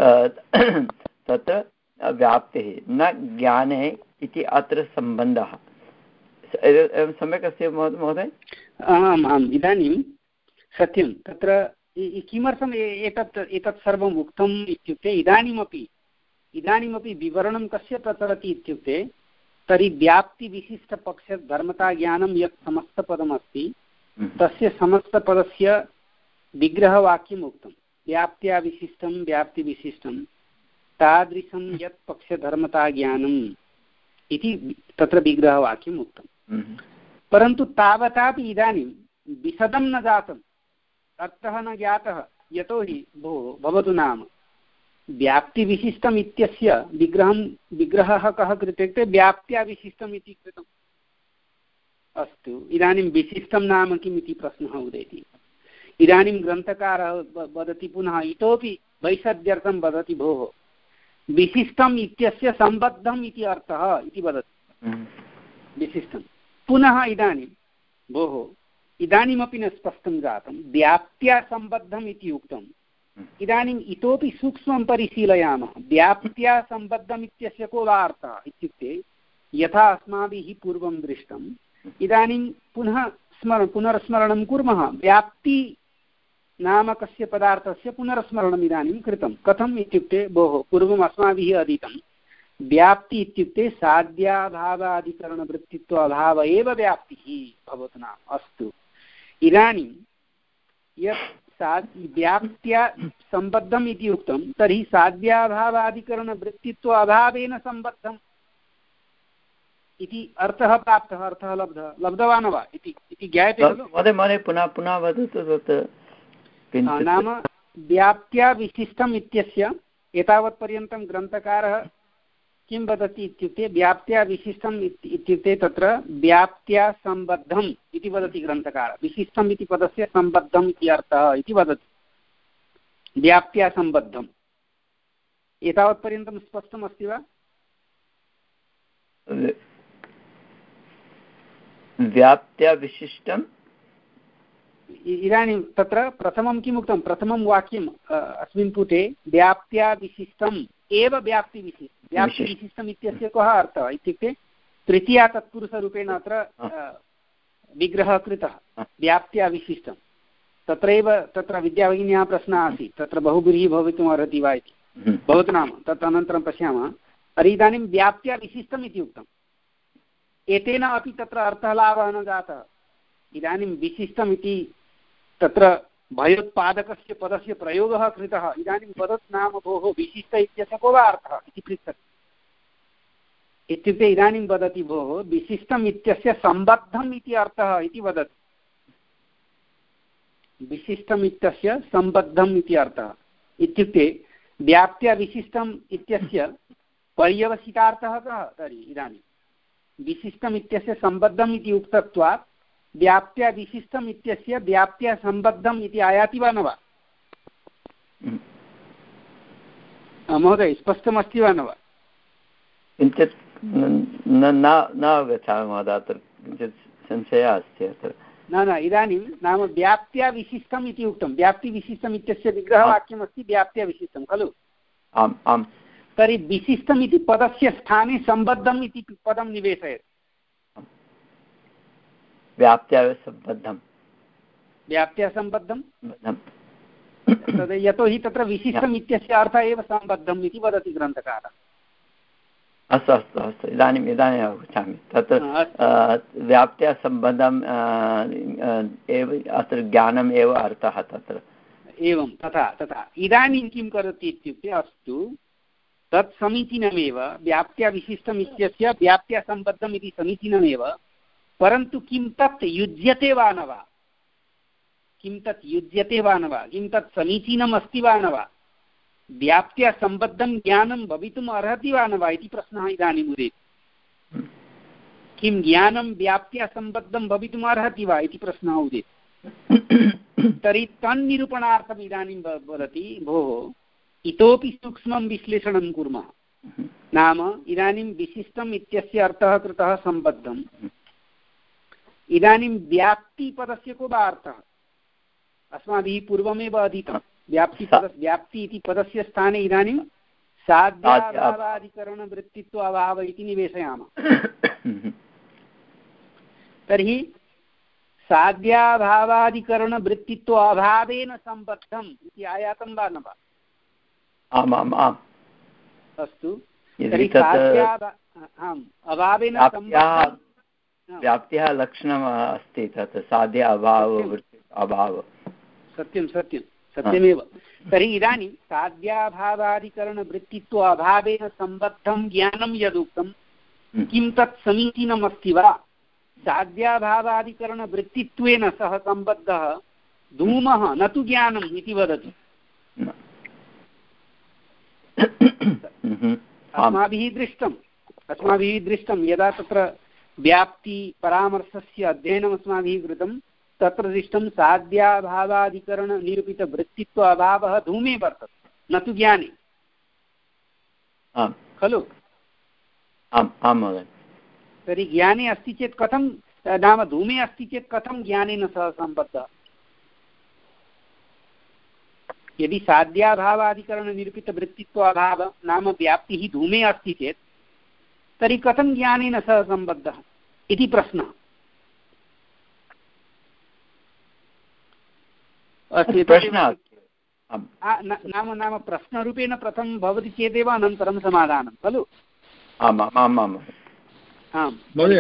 तत्र व्याप्तिः न ज्ञाने इति अत्र सम्बन्धः। सम्यक् अस्ति महोदय? आम् आम् इदानीं सत्यं तत्र किमर्थम् एतत् एतत् सर्वम् उक्तम् इत्युक्ते इदानीमपि इदानीमपि विवरणं कस्य प्रचलति इत्युक्ते तर्हि व्याप्तिविशिष्टपक्षधर्मताज्ञानं यत् समस्तपदमस्ति तस्य समस्तपदस्य विग्रहवाक्यम् उक्तं। व्याप्त्या विशिष्टं व्याप्तिविशिष्टं तादृशं यत् पक्षधर्मताज्ञानम् इति तत्र विग्रहवाक्यम् उक्तं। परन्तु तावतापि इदानीं विशदं न जातम्, अर्थः न ज्ञातः। यतोहि भो भवतु नाम व्याप्तिविशिष्टम् इत्यस्य विग्रहं विग्रहः कः कृते इत्युक्ते व्याप्त्या विशिष्टम् इति कृतम्। अस्तु इदानीं विशिष्टं नाम किम् इति प्रश्नः उदेति। इदानीं ग्रन्थकारः वदति पुनः इतोपि वैषद्यर्थं वदति भोः विशिष्टम् इत्यस्य सम्बद्धम् इति अर्थः इति वदति विशिष्टं। पुनः इदानीं भोः इदानीमपि न स्पष्टं जातं व्याप्त्या सम्बद्धम् इति उक्तम्। इदानीम् इतोपि सूक्ष्मं परिशीलयामः। व्याप्त्या सम्बद्धम् इत्यस्य को वा अर्थः इत्युक्ते यथा अस्माभिः पूर्वं दृष्टम् इदानीं पुनः स्मर पुनर्स्मरणं कुर्मः। व्याप्ति नामकस्य पदार्थस्य पुनर्स्मरणम् इदानीं कृतं। कथम् इत्युक्ते भोः पूर्वम् अस्माभिः अधीतं व्याप्ति इत्युक्ते साध्याभावाधिकरणवृत्तित्व अभाव एव व्याप्तिः भवतु नाम। अस्तु इदानीं यत् सा व्याप्त्या सम्बद्धम् इति उक्तं तर्हि साध्याभावाधिकरणवृत्तित्व अभावेन सम्बद्धम् इति अर्थः प्राप्तः, अर्थः लब्धः, लब्धवान् वा इति ज्ञायते खलु महोदय? महोदय पुनः पुनः वदतु तत्। नाम व्याप्त्या विशिष्टम् इत्यस्य एतावत्पर्यन्तं ग्रन्थकारः किं वदति इत्युक्ते व्याप्त्या विशिष्टम् इत्युक्ते तत्र व्याप्त्या सम्बद्धम् इति वदति ग्रन्थकारः। विशिष्टम् इति पदस्य सम्बद्धम् इति अर्थः इति वदति, व्याप्त्या सम्बद्धम्। एतावत्पर्यन्तं स्पष्टम् अस्ति वा? व्याप्त्या विशिष्टम् इदानीं तत्र प्रथमं किम् उक्तं? प्रथमं वाक्यम् अस्मिन् पुटे व्याप्त्या विशिष्टम् एव व्याप्तिविशिष्टं। व्याप्तिविशिष्टम् इत्यस्य कः अर्थः इत्युक्ते तृतीया तत्पुरुषरूपेण अत्र विग्रहः कृतः, व्याप्त्या विशिष्टं। तत्रैव तत्र विद्याभगिन्याः प्रश्नः आसीत्, तत्र बहुब्रीहिः भवितुम् अर्हति वा इति। भवतु नाम तत् अनन्तरं पश्यामः। तर्हि इदानीं व्याप्त्या विशिष्टम् इति उक्तम्, एतेन अपि तत्र अर्थः लाभः न जातः। इदानीं विशिष्टम् इति तत्र भयोत्पादकस्य पदस्य प्रयोगः कृतः। इदानीं वदत् नाम भोः विशिष्ट इत्यस्य को वा अर्थः इति पृच्छति। इत्युक्ते इदानीं वदति भोः विशिष्टम् इत्यस्य सम्बद्धम् इति अर्थः इति वदति। विशिष्टम् इत्यस्य सम्बद्धम् इति अर्थः इत्युक्ते व्याप्त्या विशिष्टम् इत्यस्य पर्यवसितार्थः कः तर्हि? इदानीं विशिष्टम् इत्यस्य सम्बद्धम् इति उक्तत्वात् व्याप्त्या विशिष्टम् इत्यस्य व्याप्त्या सम्बद्धम् इति आयाति वा न वा? महोदय स्पष्टमस्ति वा न वा? किञ्चित् न अवगच्छामि महोदय, अत्र किञ्चित् संशयः अस्ति अत्र। न न इदानीं नाम व्याप्त्या विशिष्टम् इति उक्तं। व्याप्तिविशिष्टम् इत्यस्य विग्रहवाक्यमस्ति व्याप्त्या विशिष्टं खलु? आम् आम्। तर्हि विशिष्टम् इति पदस्य स्थाने सम्बद्धम् इति पदं निवेशयति। व्याप्त्या सम्बद्धं व्याप्त्या सम्बद्धं तद् यतोहि तत्र विशिष्टम् इत्यस्य अर्थः एव सम्बद्धम् इति वदति ग्रन्थकारः। अस्तु अस्तु अस्तु इदानीम् इदानीम् अवगच्छामि। तत्र व्याप्त्या सम्बद्धम् एव अत्र ज्ञानम् एव अर्थः तत्र। एवं तथा तथा। इदानीं किं करोति इत्युक्ते अस्तु तत् समीचीनमेव, व्याप्त्या विशिष्टम् इत्यस्य व्याप्त्या सम्बद्धम् इति समीचीनमेव, परन्तु किं तत् युज्यते वा न वा? किं तत् युज्यते वा न वा? किं तत् समीचीनम् अस्ति वा न वा? व्याप्त्या सम्बद्धं ज्ञानं भवितुम् अर्हति वा न वा इति प्रश्नः इदानीम् उदेति। किं ज्ञानं व्याप्त्या सम्बद्धं भवितुम् अर्हति वा इति प्रश्नः उदेति। तर्हि तन्निरूपणार्थम् इदानीं वदति भोः इतोपि सूक्ष्मं विश्लेषणं कुर्मः। नाम इदानीं विशिष्टम् इत्यस्य अर्थः कृतः सम्बद्धम्। इदानीं व्याप्तिपदस्य को वा अर्थः? अस्माभिः पूर्वमेव अधीतं। व्याप्तिपद व्याप्ति इति पदस्य स्थाने इदानीं साध्याभावाधिकरणवृत्तित्व अभाव इति निवेशयामः। तर्हि साध्याभावाधिकरणवृत्तित्व अभावेन सम्बद्धम् इति आयातं वा न वा? आम् आम् आम्। अस्तु तर्हि आम् अभावेन व्याप्त्याः लक्षणम् अस्ति तत् साध्य अभाव अभाव। सत्यं सत्यं सत्यमेव। तर्हि इदानीं साध्याभावाधिकरणवृत्तित्व अभावेन सम्बद्धं ज्ञानं यदुक्तं किं तत् समीचीनम् अस्ति वा? साध्याभावाधिकरणवृत्तित्वेन सह सम्बद्धः धूमः न तु ज्ञानम् इति वदति। अस्माभिः दृष्टम् अस्माभिः दृष्टं यदा तत्र व्याप्ति परामर्शस्य अध्ययनम् अस्माभिः कृतं तत्र दृष्टं साध्याभावाधिकरणनिरूपितवृत्तित्व अभावः धूमे वर्तते न तु ज्ञाने खलु? आम् आं महोदय। तर्हि ज्ञाने अस्ति चेत् कथं नाम धूमे अस्ति चेत् कथं ज्ञानेन सह सम्बद्धः? यदि साध्याभावाधिकरणनिरूपितवृत्तित्व अभाव नाम व्याप्तिः धूमे अस्ति चेत् तर्हि कथं ज्ञानेन सह सम्बद्धः इति प्रश्नः। नाम नाम प्रश्नरूपेण प्रथमं भवति चेदेव अनन्तरं समाधानं खलु? आम् आम् आम् आम्।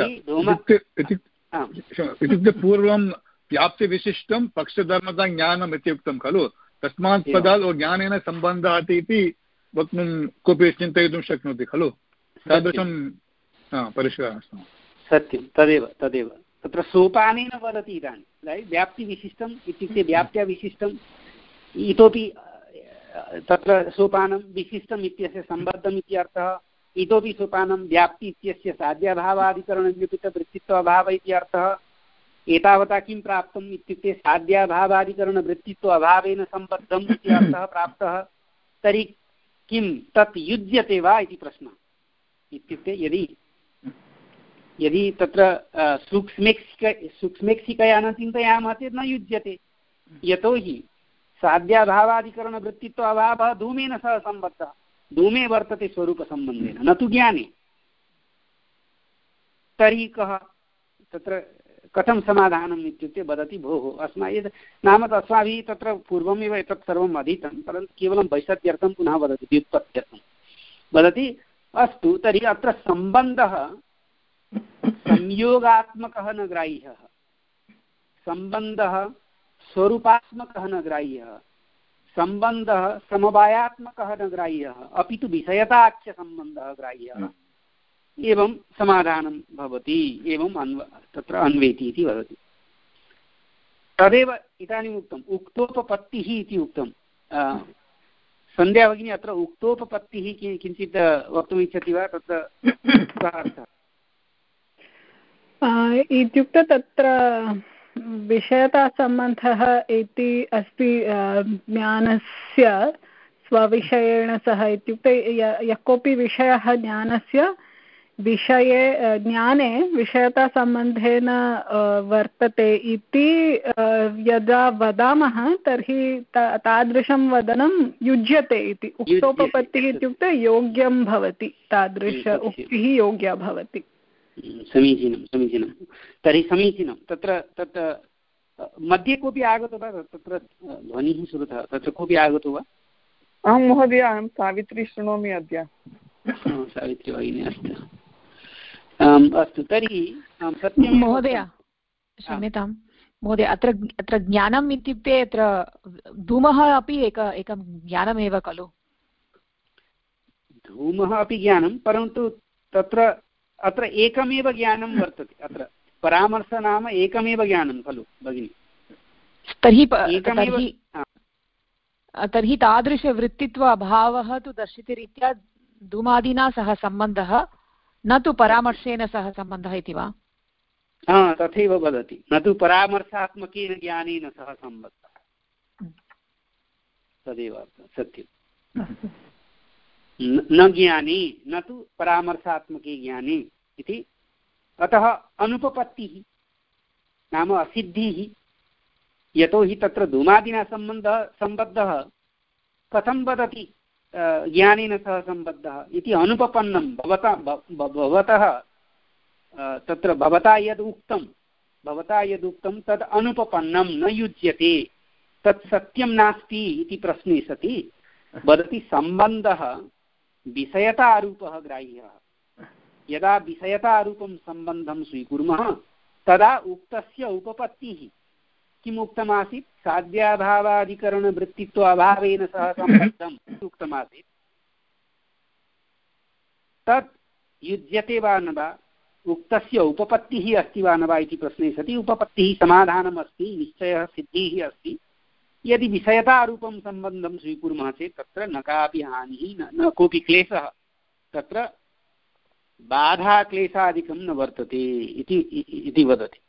इत्युक्ते पूर्वं व्याप्तिविशिष्टं पक्षधर्मता ज्ञानम् इति उक्तं खलु? तस्मात् पदात् ज्ञानेन सम्बन्धः इति वक्तुं कोऽपि चिन्तयितुं शक्नोति खलु? तादृशं परिष्कारः सत्यं तदेव तदेव तत्र सोपानेन वदति इदानीं व्याप्तिविशिष्टम् इत्युक्ते व्याप्त्या विशिष्टम् इतोपि तत्र सोपानं विशिष्टम् इत्यस्य सम्बद्धम् इत्यर्थः इतोपि सोपानं व्याप्ति इत्यस्य साध्याभावादिकरणनिरूपितवृत्तित्व अभावः इत्यर्थः एतावता किं प्राप्तम् इत्युक्ते साध्याभावादिकरणवृत्तित्व अभावेन सम्बद्धम् इत्यर्थः प्राप्तः तर्हि किं तत् युज्यते वा इति प्रश्नः इत्युक्ते यदि यदि तत्र सूक्ष्मेक्षिक सूक्ष्मेक्षिकया न चिन्तयामः चेत् न युज्यते यतोहि साध्याभावादिकरणवृत्तित्व अभावः धूमेन सह सम्बद्धः धूमे वर्तते स्वरूपसम्बन्धेन न तु ज्ञाने तर्हि कः तत्र कथं समाधानम् इत्युक्ते वदति भोः अस्माभिः नाम अस्माभिः तत्र पूर्वमेव एतत् सर्वम् अधीतं परन्तु केवलं वैशद्यर्थं पुनः वदति व्युत्पत्त्यर्थं वदति अस्तु तर्हि अत्र सम्बन्धः संयोगात्मकः न ग्राह्यः सम्बन्धः स्वरूपात्मकः न ग्राह्यः सम्बन्धः समवायात्मकः न ग्राह्यः अपि तु विषयताख्यसम्बन्धः ग्राह्यः एवं समाधानं भवति एवम् अन्व तत्र अन्वेति इति वदति तदेव इदानीम् उक्तम् उक्तोपपत्तिः इति उक्तं सन्ध्या भगिनी अत्र उक्तोपपत्तिः किञ्चित् वक्तुमिच्छति वा तत्र कः अर्थः इत्युक्ते तत्र विषयतासम्बन्धः इति अस्ति ज्ञानस्य स्वविषयेण सह इत्युक्ते यः कोऽपि विषयः ज्ञानस्य विषये ज्ञाने विषयतासम्बन्धेन वर्तते इति यदा वदामः तर्हि तादृशं वदनं युज्यते इति उक्तोपपत्तिः इत्युक्ते योग्यं भवति तादृश उक्तिः योग्या भवति समीचीनं समीचीनं तर्हि समीचीनं तत्र तत् मध्ये कोऽपि आगतो वा तत्र ध्वनिः श्रुतः तत्र कोऽपि आगतो वा अहं महोदय अहं सावित्री शृणोमि अद्य सावित्री भगिनी अस्तु अस्तु तर्हि सत्यं महोदय क्षम्यतां महोदय अत्र अत्र ज्ञानम् इत्युक्ते अत्र धूमः अपि एक एकं ज्ञानमेव खलु धूमः अपि ज्ञानं परन्तु तत्र अत्र एकमेव ज्ञानं वर्तते अत्र परामर्श नाम एकमेव ज्ञानं खलु भगिनि तर्हि तर्हि तर्हि तादृशवृत्तित्व अभावः तु दर्शितरीत्या धूमादिना सह सम्बन्धः न तु परामर्शेन सह सम्बन्धः इति वा हा तथैव वदति न तु परामर्शात्मकेन ज्ञानेन सह सम्बद्धः तदेव सत्यं न ज्ञाने न तु परामर्शात्मके ज्ञाने इति अतः अनुपपत्तिः नाम असिद्धिः यतोहि तत्र धूमादिना सम्बन्धः सम्बद्धः कथं वदति ज्ञानेन सह सम्बद्धः इति अनुपपन्नं भवता भवतः तत्र भवता यद् उक्तं भवता यदुक्तं तद् अनुपपन्नं न युज्यते तत् सत्यं नास्ति इति प्रश्ने सति वदति सम्बन्धः विषयतारूपः ग्राह्यः यदा विषयतारूपं सम्बन्धं स्वीकुर्मः तदा उक्तस्य उपपत्तिः किम् उक्तमासीत् साध्याभावादिकरणवृत्तित्व अभावेन सह सम्बद्धम् उक्तमासीत् तत् युज्यते वा न वा उक्तस्य उपपत्तिः अस्ति वा न वा इति प्रश्ने सति उपपत्तिः समाधानम् अस्ति निश्चयः सिद्धिः अस्ति यदि विषयतारूपं सम्बन्धं स्वीकुर्मः चेत् तत्र न कापि हानिः न, न कोऽपि क्लेशः तत्र बाधाक्लेशादिकं न वर्तते इति वदति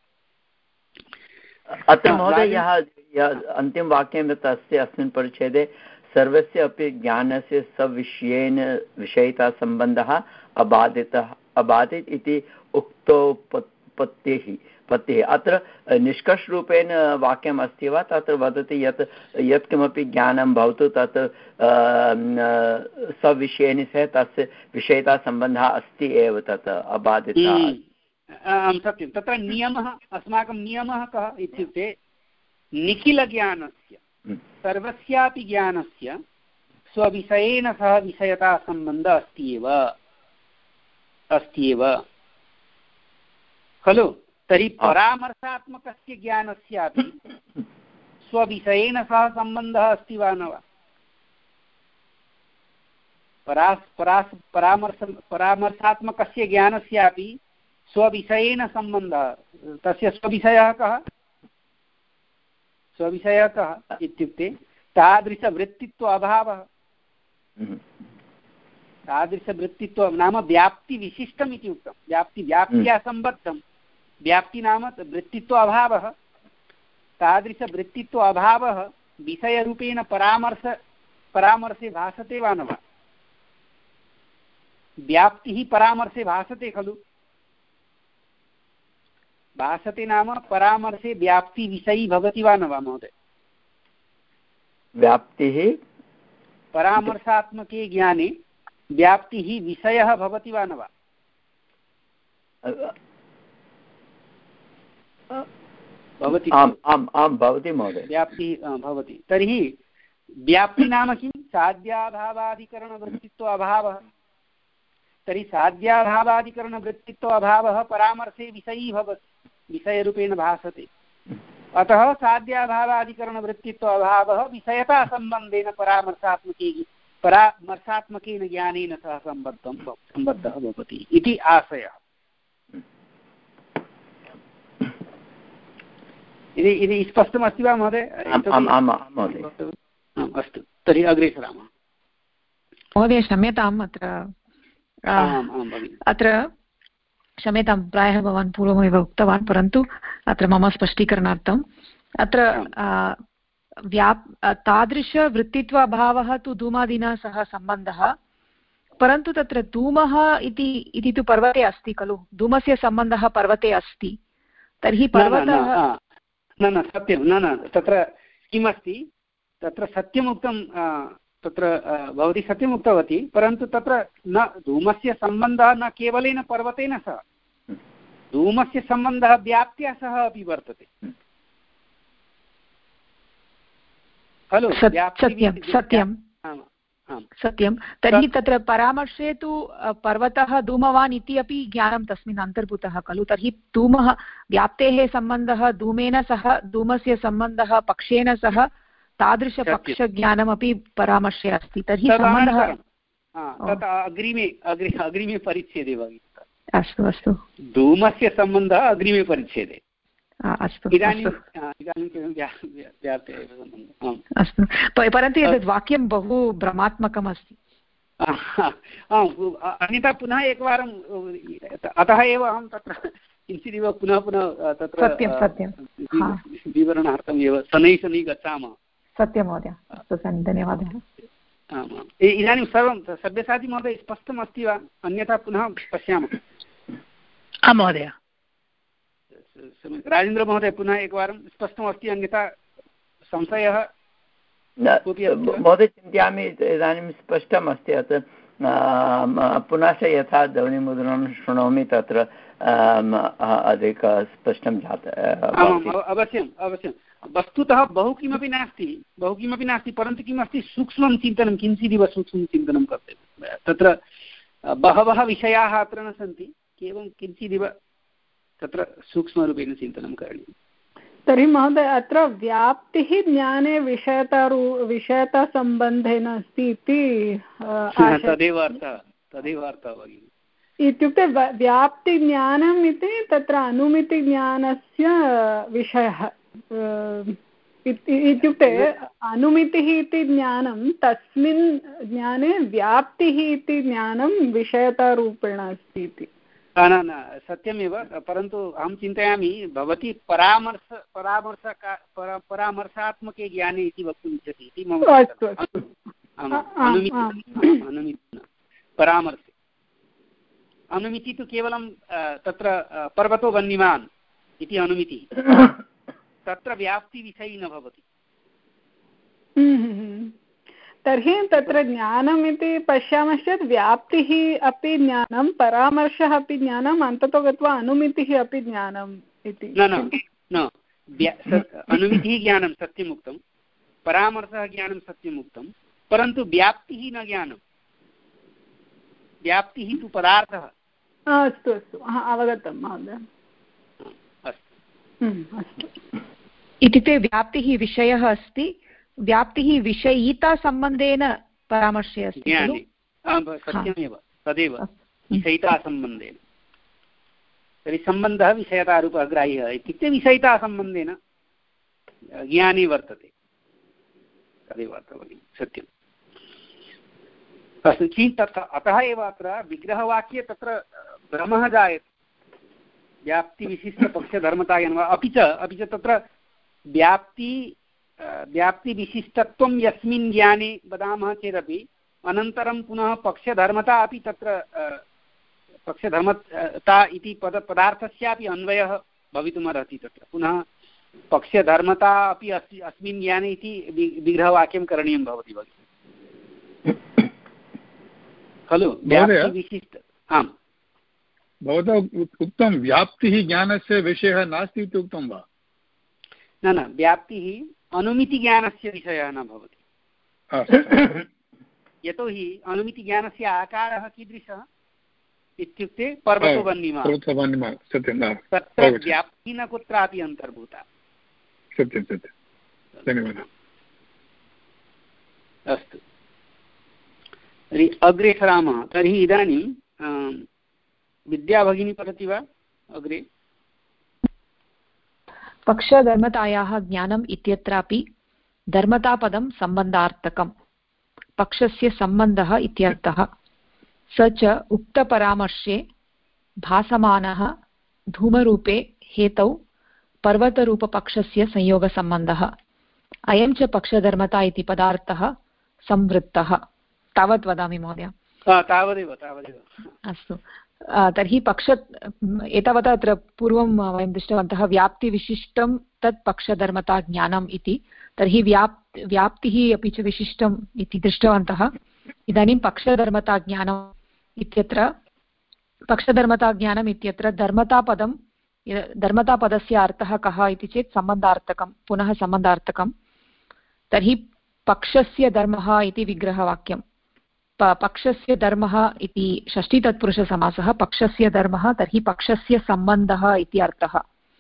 अत्र महोदय यः अन्तिमवाक्यं तस्य अस्मिन् परिच्छेदे सर्वस्य अपि ज्ञानस्य सविषयेन विषयितासम्बन्धः अबाधितः अबाधित इति उक्तोपत्तिः पत्तिः अत्र निष्कर्षरूपेण वाक्यम् अस्ति वा तत्र वदति यत् यत्किमपि ज्ञानं भवतु तत् सविषयेन सह तस्य विषयितासम्बन्धः अस्ति एव तत् अबाधितः सत्यं तत्र नियमः अस्माकं नियमः कः इत्युक्ते निखिलज्ञानस्य सर्वस्यापि ज्ञानस्य स्वविषयेन सह विषयतासम्बन्धः अस्ति एव अस्ति एव खलु तर्हि परामर्शात्मकस्य ज्ञानस्यापि स्वविषयेन सह सम्बन्धः अस्ति वा न वा परास् परास् परामर्श परामर्शात्मकस्य ज्ञानस्यापि स्वविषयेन सम्बन्धः। तस्य स्वविषयः कः? स्वविषयः कः इत्युक्ते तादृशवृत्तित्व अभावः। तादृशवृत्तित्व नाम व्याप्तिविशिष्टम् इति उक्तं। व्याप्ति व्याप्त्या सम्बद्धं। व्याप्ति नाम वृत्तित्व अभावः। तादृशवृत्तित्व अभावः विषयरूपेण परामर्श परामर्शे भासते वा न वा? व्याप्तिः परामर्शे भासते खलु? भासते नाम परामर्शे व्याप्तिविषयी भवति वा न वा महोदय? व्याप्तिः परामर्शात्मके ज्ञाने व्याप्तिः विषयः भवति वा न वा? भवति। आम् आम् आम् भवति महोदय। व्याप्तिः भवति। तर्हि व्याप्ति नाम किं? साध्याभावाधिकरणवृत्तित्व अभावः। तर्हि साध्याभावाधिकरणवृत्तित्व अभावः परामर्शे विषयी भवति, विषयरूपेण भासते। अतः साध्याभावाधिकरणवृत्तित्व अभावः विषयतासम्बन्धेन परामर्शात्मके परामर्शात्मकेन ज्ञानेन सह सम्बद्धं सम्बद्धः भवति इति आशयः। इति स्पष्टमस्ति वा महोदय? अस्तु, तर्हि अग्रे सरामः। महोदय क्षम्यताम्, अत्र अत्र क्षम्यतां, प्रायः भवान् पूर्वमेव उक्तवान्, परन्तु अत्र मम स्पष्टीकरणार्थम् अत्र व्याप् तादृशवृत्तित्वाभावः तु धूमादिना सह सम्बन्धः, परन्तु तत्र धूमः इति तु पर्वते अस्ति खलु? धूमस्य सम्बन्धः पर्वते अस्ति, तर्हि पर्वतः न न सत्यं न न तत्र किमस्ति, तत्र सत्यमुक्तं, तत्र भवती सत्यम् उक्तवती, परन्तु तत्र न धूमस्य सम्बन्धः न केवलेन पर्वतेन सह, धूमस्य सम्बन्धः व्याप्त्या सह अपि वर्तते खलु? सत्यं सत्यं सत्यं। तर्हि तत्र परामर्शे तु पर्वतः धूमवान् इति अपि ज्ञानं तस्मिन् अन्तर्भूतः खलु? तर्हि धूमः व्याप्तेः सम्बन्धः धूमेन सह, धूमस्य सम्बन्धः पक्षेन सह, तादृशपक्षज्ञानमपि परामर्शे अस्ति। तर्हि सम्बन्धः अग्रिमे अग्रिमे परिच्छेदे भगिनि। अस्तु अस्तु, धूमस्य सम्बन्धः अग्रिमे परिच्छेदे। अस्तु इदानीं अस्तु, परन्तु एतद् वाक्यं बहु भ्रमात्मकम् अस्ति। अन्यथा पुनः एकवारं, अतः एव अहं तत्र किञ्चिदिव पुनः पुनः तत्र सत्यं सत्यं विवरणार्थम् एव शनैः शनैः गच्छामः। सत्यं महोदय, अस्तु, धन्यवादः। आम् आम्, इदानीं सर्वं सब्यसाचि महोदय स्पष्टम् अस्ति वा? अन्यथा पुनः पश्यामः। आं महोदय। राजेन्द्र महोदय पुनः एकवारं स्पष्टमस्ति, अन्यथा संशयः महोदय चिन्तयामि इदानीं स्पष्टम् अस्ति। अत्र पुनश्च यथा ध्वनिमुद्रणं शृणोमि तत्र अधिक स्पष्टं जातम्। अवश्यम् अवश्यं। वस्तुतः बहु किमपि नास्ति, बहु किमपि नास्ति, परन्तु किमस्ति, सूक्ष्मं चिन्तनं, किञ्चिदिव सूक्ष्मं चिन्तनं कर्तव्यं। तत्र बहवः विषयाः अत्र न सन्ति, केवलं किञ्चिदिव तत्र सूक्ष्मरूपेण चिन्तनं करणीयम्। तर्हि महोदय अत्र व्याप्तिः ज्ञाने विषयतारू विषयतासम्बन्धेन अस्ति इति तदेव अर्थः, तदेव अर्थः भगिनि। इत्युक्ते व्याप्तिज्ञानम् इति तत्र अनुमितिज्ञानस्य विषयः इत्युक्ते अनुमितिः इति ज्ञानं, तस्मिन् ज्ञाने व्याप्तिः इति ज्ञानं विषयतारूपेण अस्ति इति। न न सत्यमेव, परन्तु अहं चिन्तयामि भवती परामर्श परामर्श परामर्शात्मके ज्ञाने इति वक्तुम् इच्छति इति मम। अस्तु अस्तु, अनुमिति परामर्शे। अनुमिति तु केवलं तत्र पर्वतो वह्निमान् इति अनुमितिः, तत्र व्याप्तिविषयी न भवति। तर्हि तत्र ज्ञानमिति पश्यामश्चेत् व्याप्तिः अपि ज्ञानं, परामर्शः अपि ज्ञानम्, अन्ततो गत्वा अनुमितिः अपि ज्ञानम् इति। न न न अनुमितिः ज्ञानं सत्यमुक्तं, परामर्शः ज्ञानं सत्यमुक्तं, परन्तु व्याप्तिः न ज्ञानं। व्याप्तिः तु पदार्थः। अस्तु अस्तु, अवगतं महोदय। अस्तु, इत्युक्ते व्याप्तिः विषयः अस्ति, व्याप्तिः विषयितासम्बन्धेन परामर्शे अस्ति। सत्यमेव तदेव विषयितासम्बन्धेन। तर्हि सम्बन्धः विषयतारूपः ग्राह्यः इत्युक्ते विषयितासम्बन्धेन ज्ञाने वर्तते तदेव भगिनि सत्यम्। अस्तु किं तथा अतः एव अत्र विग्रहवाक्ये तत्र भ्रमः जायते व्याप्तिविशिष्टपक्षधर्मतायां वा अपि च अपि च तत्र व्याप्ति व्याप्तिविशिष्टत्वं यस्मिन् ज्ञाने वदामः चेदपि अनन्तरं पुनः पक्षधर्मता अपि तत्र पक्षधर्मता इति पद पदार्थस्यापि अन्वयः भवितुमर्हति तत्र पुनः पक्षधर्मता अपि अस्ति अस्मिन् ज्ञाने इति विग्रहवाक्यं करणीयं भवति भगिनि खलु व्याप्तिविशिष्ट। आम् भवता उक्तं व्याप्तिः ज्ञानस्य विषयः नास्ति इति उक्तं वा? न न व्याप्तिः अनुमितिज्ञानस्य विषयः न भवति। यतोहि अनुमितिज्ञानस्य आकारः कीदृशः इत्युक्ते पर्वतो वह्निमान् तत्र व्याप्तिः न कुत्रापि अन्तर्भूता। सत्यं सत्यं धन्यवादः। अस्तु तर्हि अग्रे सरामः। तर्हि इदानीं विद्या भगिनी पठति वा अग्रे? पक्षधर्मतायाः ज्ञानम् इत्यत्रापि धर्मतापदं सम्बन्धार्थकम् पक्षस्य सम्बन्धः इत्यर्थः। स च उक्तपरामर्शे भासमानः धूमरूपे हेतौ पर्वतरूपपक्षस्य संयोगसम्बन्धः। अयं च पक्षधर्मता इति पदार्थः संवृत्तः। तावत् वदामि महोदय? तावदेव तावदेव। अस्तु तर्हि पक्ष एतावता अत्र पूर्वं वयं दृष्टवन्तः व्याप्तिविशिष्टं तत् पक्षधर्मता ज्ञानम् इति। तर्हि व्याप् व्याप्तिः अपि च विशिष्टम् इति दृष्टवन्तः। इदानीं पक्षधर्मता ज्ञानम् इत्यत्र पक्षधर्मता ज्ञानम् इत्यत्र धर्मतापदं धर्मतापदस्य अर्थः कः इति चेत् सम्बन्धार्थकं पुनः सम्बन्धार्थकं। तर्हि पक्षस्य धर्मः इति विग्रहवाक्यं पक्षस्य धर्मः इति षष्ठीतत्पुरुषसमासः पक्षस्य धर्मः तर्हि पक्षस्य सम्बन्धः इति अर्थः।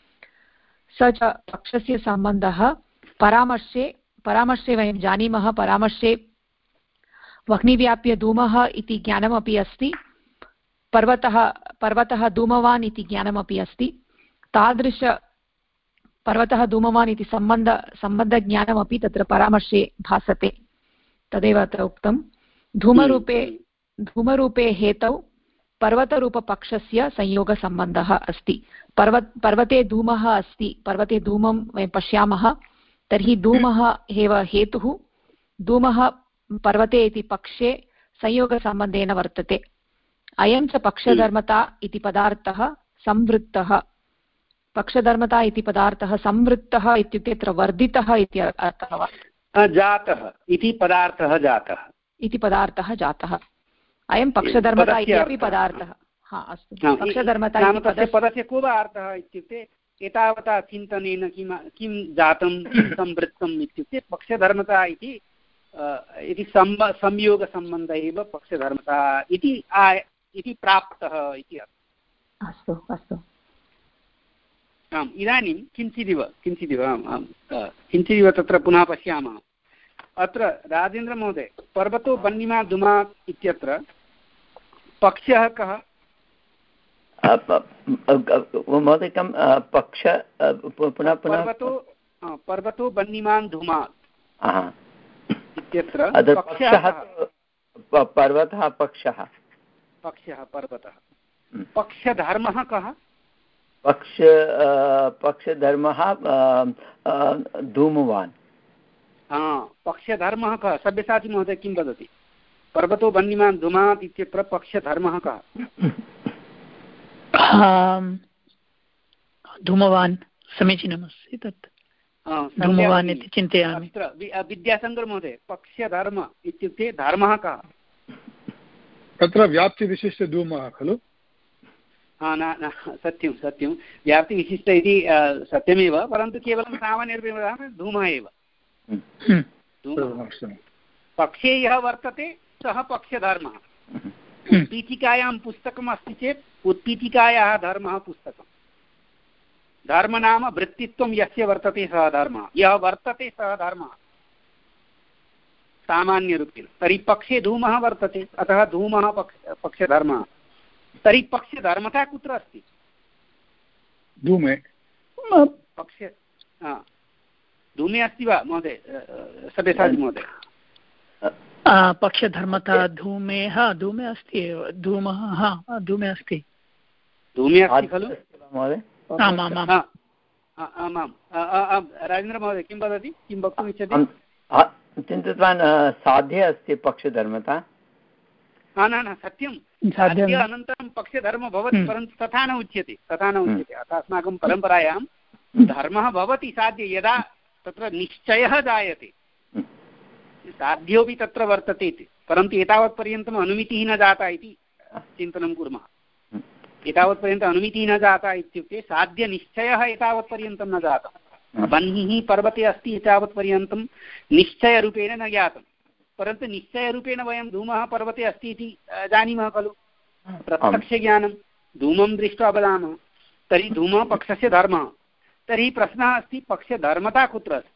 स च पक्षस्य सम्बन्धः परामर्शे परामर्शे वयं जानीमः परामर्शे वह्निव्याप्य धूमः इति ज्ञानमपि अस्ति पर्वतः पर्वतः धूमवान् इति ज्ञानमपि अस्ति। तादृश पर्वतः धूमवान् इति सम्बन्ध सम्बन्धज्ञानमपि तत्र परामर्शे भासते। तदेव अत्र उक्तं धूमरूपे धूमरूपे हेतौ पर्वतरूपपक्षस्य संयोगसम्बन्धः अस्ति। पर्वत पर्वते धूमः अस्ति पर्वते धूमं वयं पश्यामः तर्हि धूमः एव हेतुः धूमः पर्वते इति पक्षे संयोगसम्बन्धेन वर्तते। अयं च पक्षधर्मता इति पदार्थः संवृत्तः। पक्षधर्मता इति पदार्थः संवृत्तः इत्युक्ते अत्र वर्धितः इति अर्थः वा? जातः इति पदार्थः जातः इति पदार्थः जातः। अयं पक्षधर्मता इति अपि पदार्थः। हा अस्तु पक्षधर्मता इति तस्य पदस्य को वा अर्थः इत्युक्ते एतावता चिन्तनेन किं किं जातं किं संवृत्तम् इत्युक्ते पक्षधर्मता इति इति संयोगसम्बन्धः एव पक्षधर्मता इति इति प्राप्तः इति अर्थः। अस्तु अस्तु आम् इदानीं किञ्चिदिव किञ्चिदिव आम् आम् किञ्चिदिव तत्र पुनः पश्यामः। अत्र राजेन्द्रमहोदय पर्वतो वह्निमा धूमा इत्यत्र पक्षः कः? महोदय कं पक्ष पुनः पुनः पर्वतो पर्वतो वह्निमान् धूमा इत्यत्र पक्षः पर्वतः पक्षः पक्षः पर्वतः पक्षधर्मः कः? पक्ष पक्षधर्मः धूमवान्। पक्षधर्मः कः? सब्यसाची महोदय किं वदति? पर्वतो वह्निमान् धूमात् इत्यत्र पक्षधर्मः कः? धूमवान् समीचीनमस्ति तत् धूमवान् इति चिन्तयामि। अत्र विद्यासागर् महोदय पक्षधर्म इत्युक्ते धर्मः कः? तत्र व्याप्तिविशिष्टधूमः खलु? हा न न सत्यं सत्यं व्याप्तिविशिष्ट इति सत्यमेव परन्तु केवलं सामान्यरूपेण वदामः धूमः एव। पक्षे यः वर्तते सः पक्षधर्मः। उत्पीठिकायां पुस्तकम् अस्ति चेत् उत्पीठिकायाः धर्मः पुस्तकं। धर्म नाम वृत्तित्वं यस्य वर्तते सः धर्मः। यः वर्तते सः धर्मः। सामान्यरूपेण तर्हि पक्षे धूमः वर्तते अतः धूमः पक्ष पक्षधर्मः तर्हि पक्षधर्मता कुत्र अस्ति धूमे पक्षे धूमे अस्ति वा महोदय सब्यसाचि महोदय पक्षधर्मता धूमे हा धूमे अस्ति एव धूमः हा धूमे अस्ति धूमे अस्ति खलु महोदय आमामाम् आमां राजेन्द्रमहोदय किं वदति किं वक्तुम् इच्छति चिन्तितवान् साध्ये अस्ति पक्षधर्मता न न सत्यं साध्य अनन्तरं पक्षधर्मः भवति परन्तु तथा न उच्यते तथा न उच्यते अतः अस्माकं परम्परायां धर्मः भवति साध्ये यदा तत्र निश्चयः जायते साध्योऽपि तत्र वर्तते इति परन्तु एतावत्पर्यन्तम् अनुमितिः न जाता इति चिन्तनं कुर्मः एतावत्पर्यन्तम् अनुमितिः न जाता इत्युक्ते साध्यनिश्चयः एतावत्पर्यन्तं न जातः बह्निः पर्वते अस्ति एतावत्पर्यन्तं निश्चयरूपेण न ज्ञातं परन्तु निश्चयरूपेण वयं धूमः पर्वते अस्ति इति जानीमः खलु प्रत्यक्षज्ञानं धूमं दृष्ट्वा वदामः तर्हि धूमः पक्षस्य धर्मः तर्हि प्रश्नः अस्ति पक्षधर्मता कुत्र अस्ति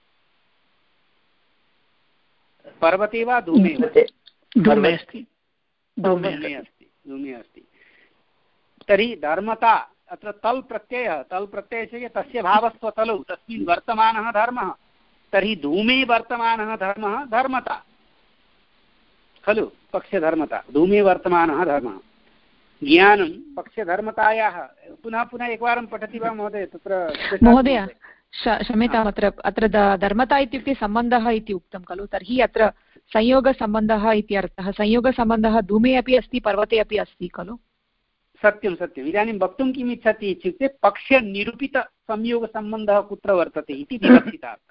पर्वते वा धूमे धूमे अस्ति धूमे अस्ति धूमे अस्ति तर्हि धर्मता अत्र तल् प्रत्ययः तल् प्रत्ययस्य तस्य भावस्वतलौ तस्मिन् वर्तमानः धर्मः तर्हि धूमे वर्तमानः धर्मः धर्मता खलु पक्षधर्मता धूमे वर्तमानः धर्मः ज्ञानं पक्षधर्मतायाः पुनः पुनः एकवारं पठति वा महोदय तत्र महोदय क्षम्यताम् अत्र अत्र धर्मता इत्युक्ते सम्बन्धः इति उक्तं खलु तर्हि अत्र संयोगसम्बन्धः इति अर्थः संयोगसम्बन्धः धूमे अपि अस्ति पर्वते अपि अस्ति खलु सत्यं सत्यम् इदानीं वक्तुं किम् इच्छति इत्युक्ते पक्षनिरूपितसंयोगसम्बन्धः कुत्र वर्तते इति विवक्षितार्थः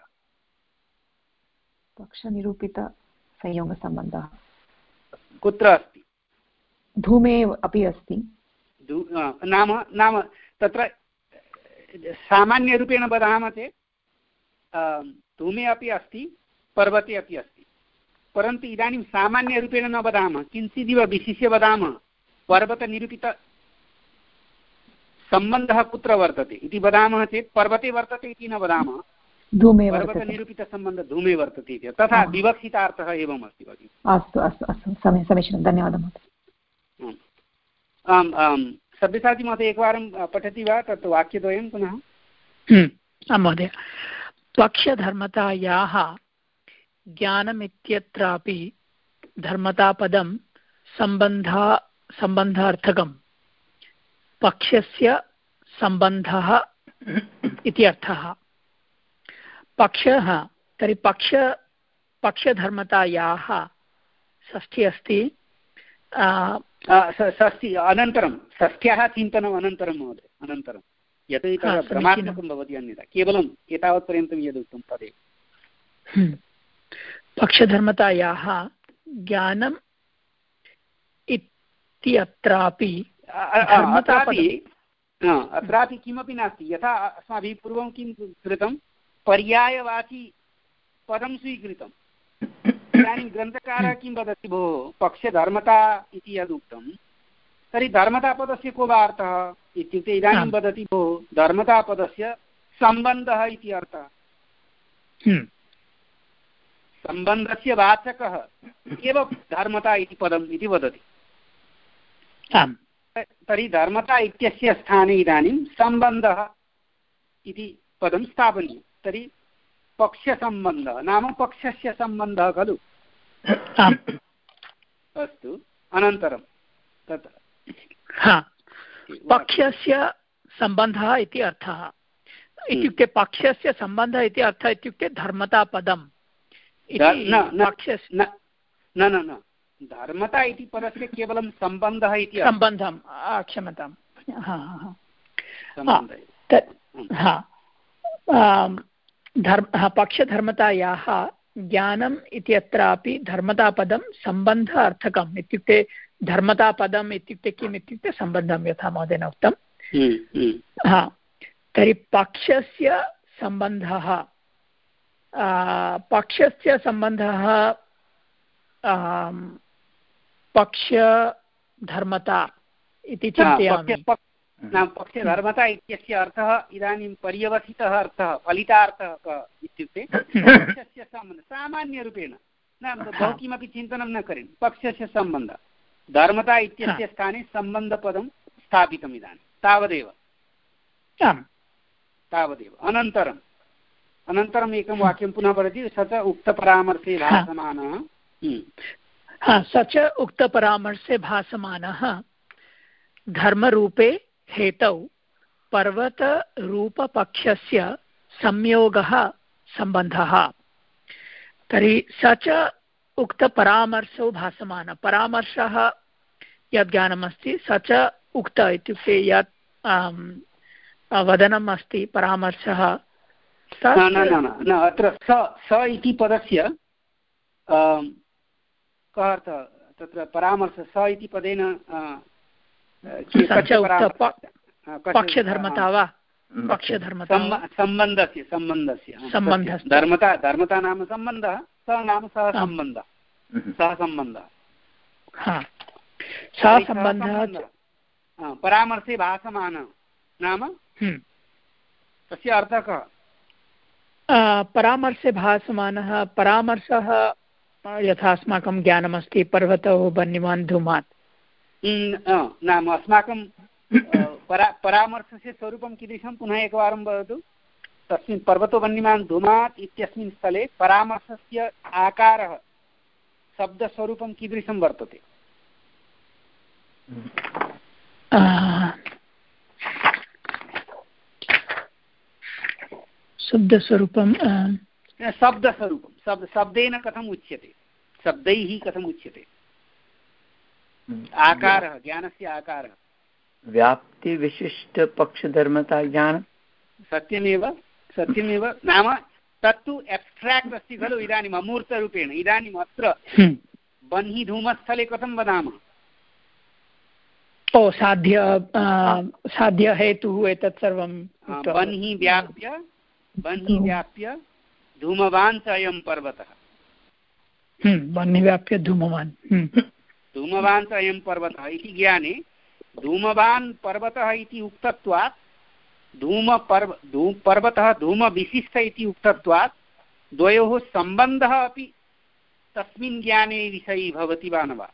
पक्षनिरूपितसंयोगसम्बन्धः कुत्र अस्ति धूमे अपि अस्ति नाम नाम तत्र सामान्यरूपेण वदामः चेत् धूमे अपि अस्ति पर्वते अपि अस्ति परन्तु इदानीं सामान्यरूपेण न वदामः किञ्चिदिव विशिष्य वदामः पर्वतनिरूपितसम्बन्धः कुत्र वर्तते इति वदामः चेत् पर्वते वर्तते इति न वदामः धूमे पर्वतनिरूपितसम्बन्धः धूमे वर्तते इति तथा विवक्षितार्थः एवम् अस्ति भगिनि अस्तु अस्तु अस्तु समीचीनं धन्यवादः महोदय आम् आम् सब्यसाचि महोदय एकवारं पठति वा तत् वाक्यद्वयं पुनः आं महोदय पक्षधर्मतायाः ज्ञानमित्यत्रापि धर्मतापदं सम्बन्धा सम्बन्धार्थकं पक्षस्य सम्बन्धः इति अर्थः पक्षः तर्हि पक्ष पक्षधर्मतायाः षष्ठी अस्ति षष्ठी अनन्तरं षष्ठ्याः चिन्तनम् अनन्तरं महोदय अनन्तरं यतोहि तत्र भ्रमात्मकं भवति अन्यथा केवलम् एतावत्पर्यन्तं यदुक्तं तदेव पक्षधर्मतायाः ज्ञानम् इति अत्रापि अत्रापि किमपि नास्ति यथा अस्माभिः पूर्वं किं कृतं पर्यायवाची पदं स्वीकृतम् इदानीं ग्रन्थकारः किं वदति भोः पक्षधर्मता इति यदुक्तं तर्हि धर्मतापदस्य को वा अर्थः इत्युक्ते इदानीं वदति भोः धर्मतापदस्य सम्बन्धः इति अर्थः सम्बन्धस्य वाचकः एव धर्मता इति पदम् इति वदति तर्हि धर्मता इत्यस्य स्थाने इदानीं सम्बन्धः इति पदं स्थापनीयं तर्हि पक्षसम्बन्धः नाम पक्षस्य सम्बन्धः खलु अस्तु अनन्तरं तत् पक्षस्य सम्बन्धः इति अर्थः इत्युक्ते पक्षस्य सम्बन्धः इति अर्थः इत्युक्ते धर्मतापदं न न न धर्मता इति पदस्य केवलं सम्बन्धः इति सम्बन्धं क्षम्यतां धर्म पक्षधर्मतायाः ज्ञानम् इत्यत्रापि धर्मतापदं सम्बन्ध अर्थकम् इत्युक्ते धर्मतापदम् इत्युक्ते किम् इत्युक्ते सम्बन्धं यथा महोदयेन उक्तं हा तर्हि पक्षस्य सम्बन्धः पक्षस्य सम्बन्धः पक्षधर्मता इति चिन्तयामि पक्षधर्मता इत्यस्य अर्थः इदानीं पर्यवसितः अर्थः फलितार्थः कः इत्युक्ते पक्षस्य सम्बन्धः सामान्यरूपेण न बहु किमपि चिन्तनं न करणीयं पक्षस्य सम्बन्धः धर्मता इत्यस्य स्थाने सम्बन्धपदं स्थापितम् इदानीं तावदेव तावदेव अनन्तरम् अनन्तरम् एकं वाक्यं पुनः वदति स च उक्तपरामर्शे भासमानः स च उक्तपरामर्शे भासमानः धर्मरूपे हेतौ पर्वतरूपपक्षस्य संयोगः सम्बन्धः तर्हि स च उक्तपरामर्शो भासमानः परामर्शः यद् ज्ञानमस्ति स च उक्त इत्युक्ते यत् वदनम् अस्ति परामर्शः न न न अत्र स स इति पदस्य कः अर्थः तत्र परामर्श स इति पदेन पक्षधर्मता वा पक्षधर्मता सम्बन्धस्य सम्बन्धस्य धर्मता धर्मता नाम सम्बन्धः स नाम सः सम्बन्धः सः सम्बन्धः सः सम्बन्धः परामर्शे भासमानः नाम तस्य अर्थः कः परामर्शे भासमानः परामर्शः यथा अस्माकं ज्ञानमस्ति पर्वतो वह्निमान् धूमात् नाम अस्माकं परा परामर्शस्य स्वरूपं कीदृशं पुनः एकवारं वदतु तस्मिन् पर्वतो वह्निमान् धूमात् इत्यस्मिन् स्थले परामर्शस्य आकारः शब्दस्वरूपं कीदृशं वर्तते शब्दस्वरूपं शब्दस्वरूपं शब्द शब्देन कथम् उच्यते शब्दैः कथम् उच्यते आकारः ज्ञानस्य आकारः व्याप्तिविशिष्टपक्षधर्मता ज्ञानं सत्यमेव सत्यमेव नाम तत्तु एब्स्ट्राक्ट् अस्ति खलु इदानीम् अमूर्तरूपेण इदानीम् अत्र बह्नि धूमस्थले कथं वदामः ओ साध्य साध्यहेतुः एतत् सर्वं बह्नि व्याप्य बह्नि व्याप्य धूमवान् च अयं पर्वतः बह्नि व्याप्य धूमवान् धूमवान् च अयं पर्वतः इति ज्ञाने धूमवान् पर्वतः इति उक्तत्वात् धूमपर्व धूम पर्वतः धूमविशिष्ट इति उक्तत्वात् द्वयोः सम्बन्धः अपि तस्मिन् ज्ञाने विषये भवति वा न वा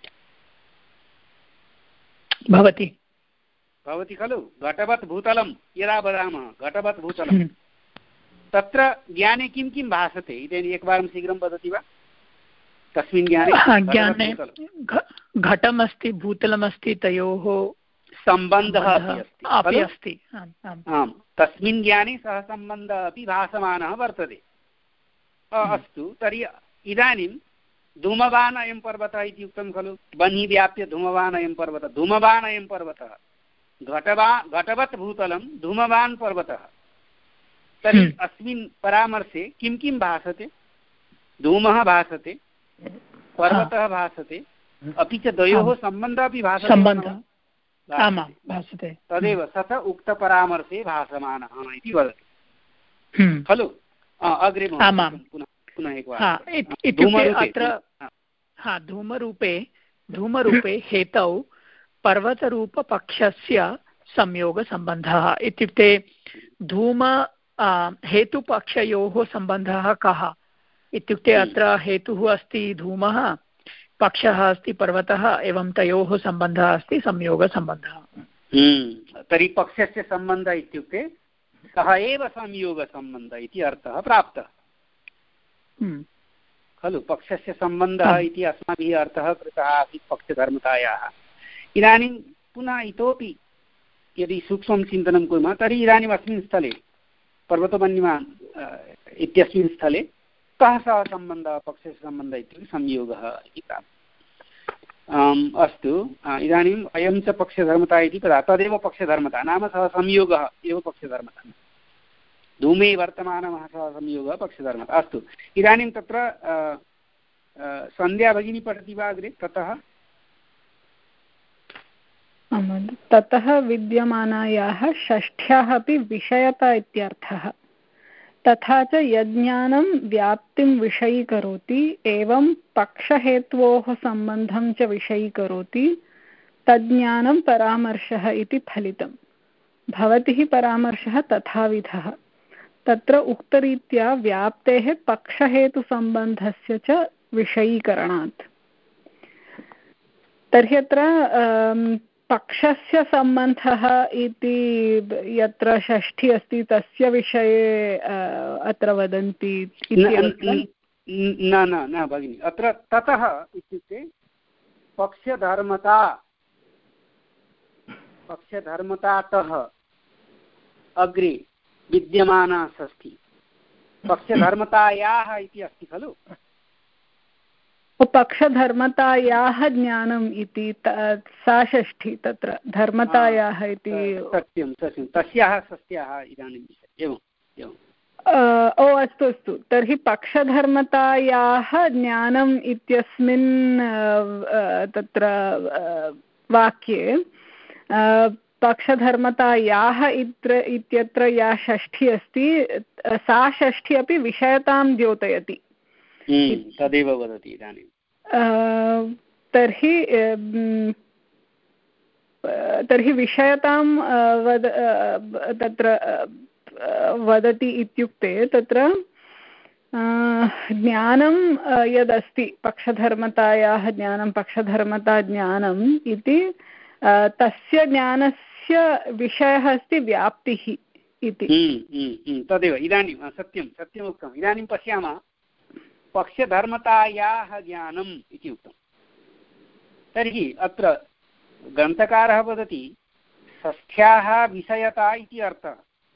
भवति भवति खलु घटवत् भूतलं यदा वदामः घटवत् भूतलं तत्र ज्ञाने किं किं भासते इदानीम् एकवारं शीघ्रं वदति वा तस्मिन् ज्ञाने ज्ञाने घटमस्ति भूतलमस्ति तयोः सम्बन्धः अपि अस्ति आम् तस्मिन् ज्ञाने सः सम्बन्धः अपि भासमानः वर्तते अस्तु तर्हि इदानीं धूमवान् अयं पर्वतः इति उक्तं खलु बह्नि व्याप्य धूमवान् अयं पर्वतः धूमवान् अयं पर्वतः घटवा घटवत् भूतलं धूमवान् पर्वतः तर्हि अस्मिन् परामर्शे किं किं भासते धूमः भासते पर्वतः भासते अपि च द्वयोः सम्बन्धः अपि भासते भासते तदेव सः उक्तपरामर्शे भासमानः इति वदति खलु अग्रे पुनः एकवारं अत्र धूमरूपे धूमरूपे हेतौ पर्वतरूपपक्षस्य संयोगसम्बन्धः इत्युक्ते धूम हेतुपक्षयोः सम्बन्धः कः इत्युक्ते अत्र हेतुः अस्ति धूमः पक्षः अस्ति पर्वतः एवं तयोः सम्बन्धः अस्ति संयोगसम्बन्धः तर्हि पक्षस्य सम्बन्धः इत्युक्ते सः एव संयोगसम्बन्धः इति अर्थः प्राप्तः खलु पक्षस्य सम्बन्धः इति अस्माभिः अर्थः कृतः आसीत् पक्षधर्मतायाः इदानीं पुनः इतोपि यदि सूक्ष्मं चिन्तनं कुर्मः तर्हि इदानीम् अस्मिन् स्थले पर्वतवह्निमान् इत्यस्मिन् स्थले कः सः सम्बन्धः पक्षस्य सम्बन्धः इत्युक्ते संयोगः इति प्राप्तम् अस्तु इदानीम् अयं च पक्षधर्मता इति तदा तदेव पक्षधर्मता नाम सः संयोगः एव पक्षधर्मता धूमे वर्तमानः सः संयोगः पक्षधर्मता अस्तु इदानीं तत्र सन्ध्या भगिनी पठति वा अग्रे ततः ततः विद्यमानायाः षष्ठ्याः अपि विषयता इत्यर्थः तथा च यज्ञानं व्याप्तिं विषयीकरोति एवं पक्षहेत्वोः सम्बन्धं च विषयीकरोति तज्ज्ञानं परामर्शः इति फलितं भवतिः परामर्शः तथाविधः तत्र उक्तरीत्या व्याप्तेः पक्षहेतुसम्बन्धस्य च विषयीकरणात्। तर्हि अत्र पक्षस्य सम्बन्धः इति यत्र षष्ठी अस्ति तस्य विषये अत्र वदन्ति न न न भगिनि। अत्र ततः इत्युक्ते पक्षधर्मता पक्षधर्मतातः अग्रे विद्यमाना षष्ठी पक्षधर्मतायाः इति अस्ति खलु। पक्षधर्मतायाः ज्ञानम् इति सा षष्ठी तत्र धर्मतायाः इति सत्यं सत्यं तस्याः षष्ट्याः इदानीं एवम् एवम् ओ अस्तु अस्तु। तर्हि पक्षधर्मतायाः ज्ञानम् इत्यस्मिन् तत्र वाक्ये पक्षधर्मतायाः इत्र इत्यत्र या षष्ठी अस्ति सा षष्ठी अपि विषयतां द्योतयति। तदेव वदति इदानीं। तर्हि तर्हि विषयतां वद तत्र वदति इत्युक्ते तत्र ज्ञानं यदस्ति पक्षधर्मतायाः ज्ञानं पक्षधर्मता ज्ञानम् इति तस्य ज्ञानस्य विषयः अस्ति व्याप्तिः इति। तदेव इदानीं सत्यं सत्यम् उक्तम्। इदानीं पश्यामः पक्षधर्मतायाः ज्ञानम् इति उक्तं। तर्हि अत्र ग्रन्थकारः वदति षष्ठ्याः विषयता इति अर्थः।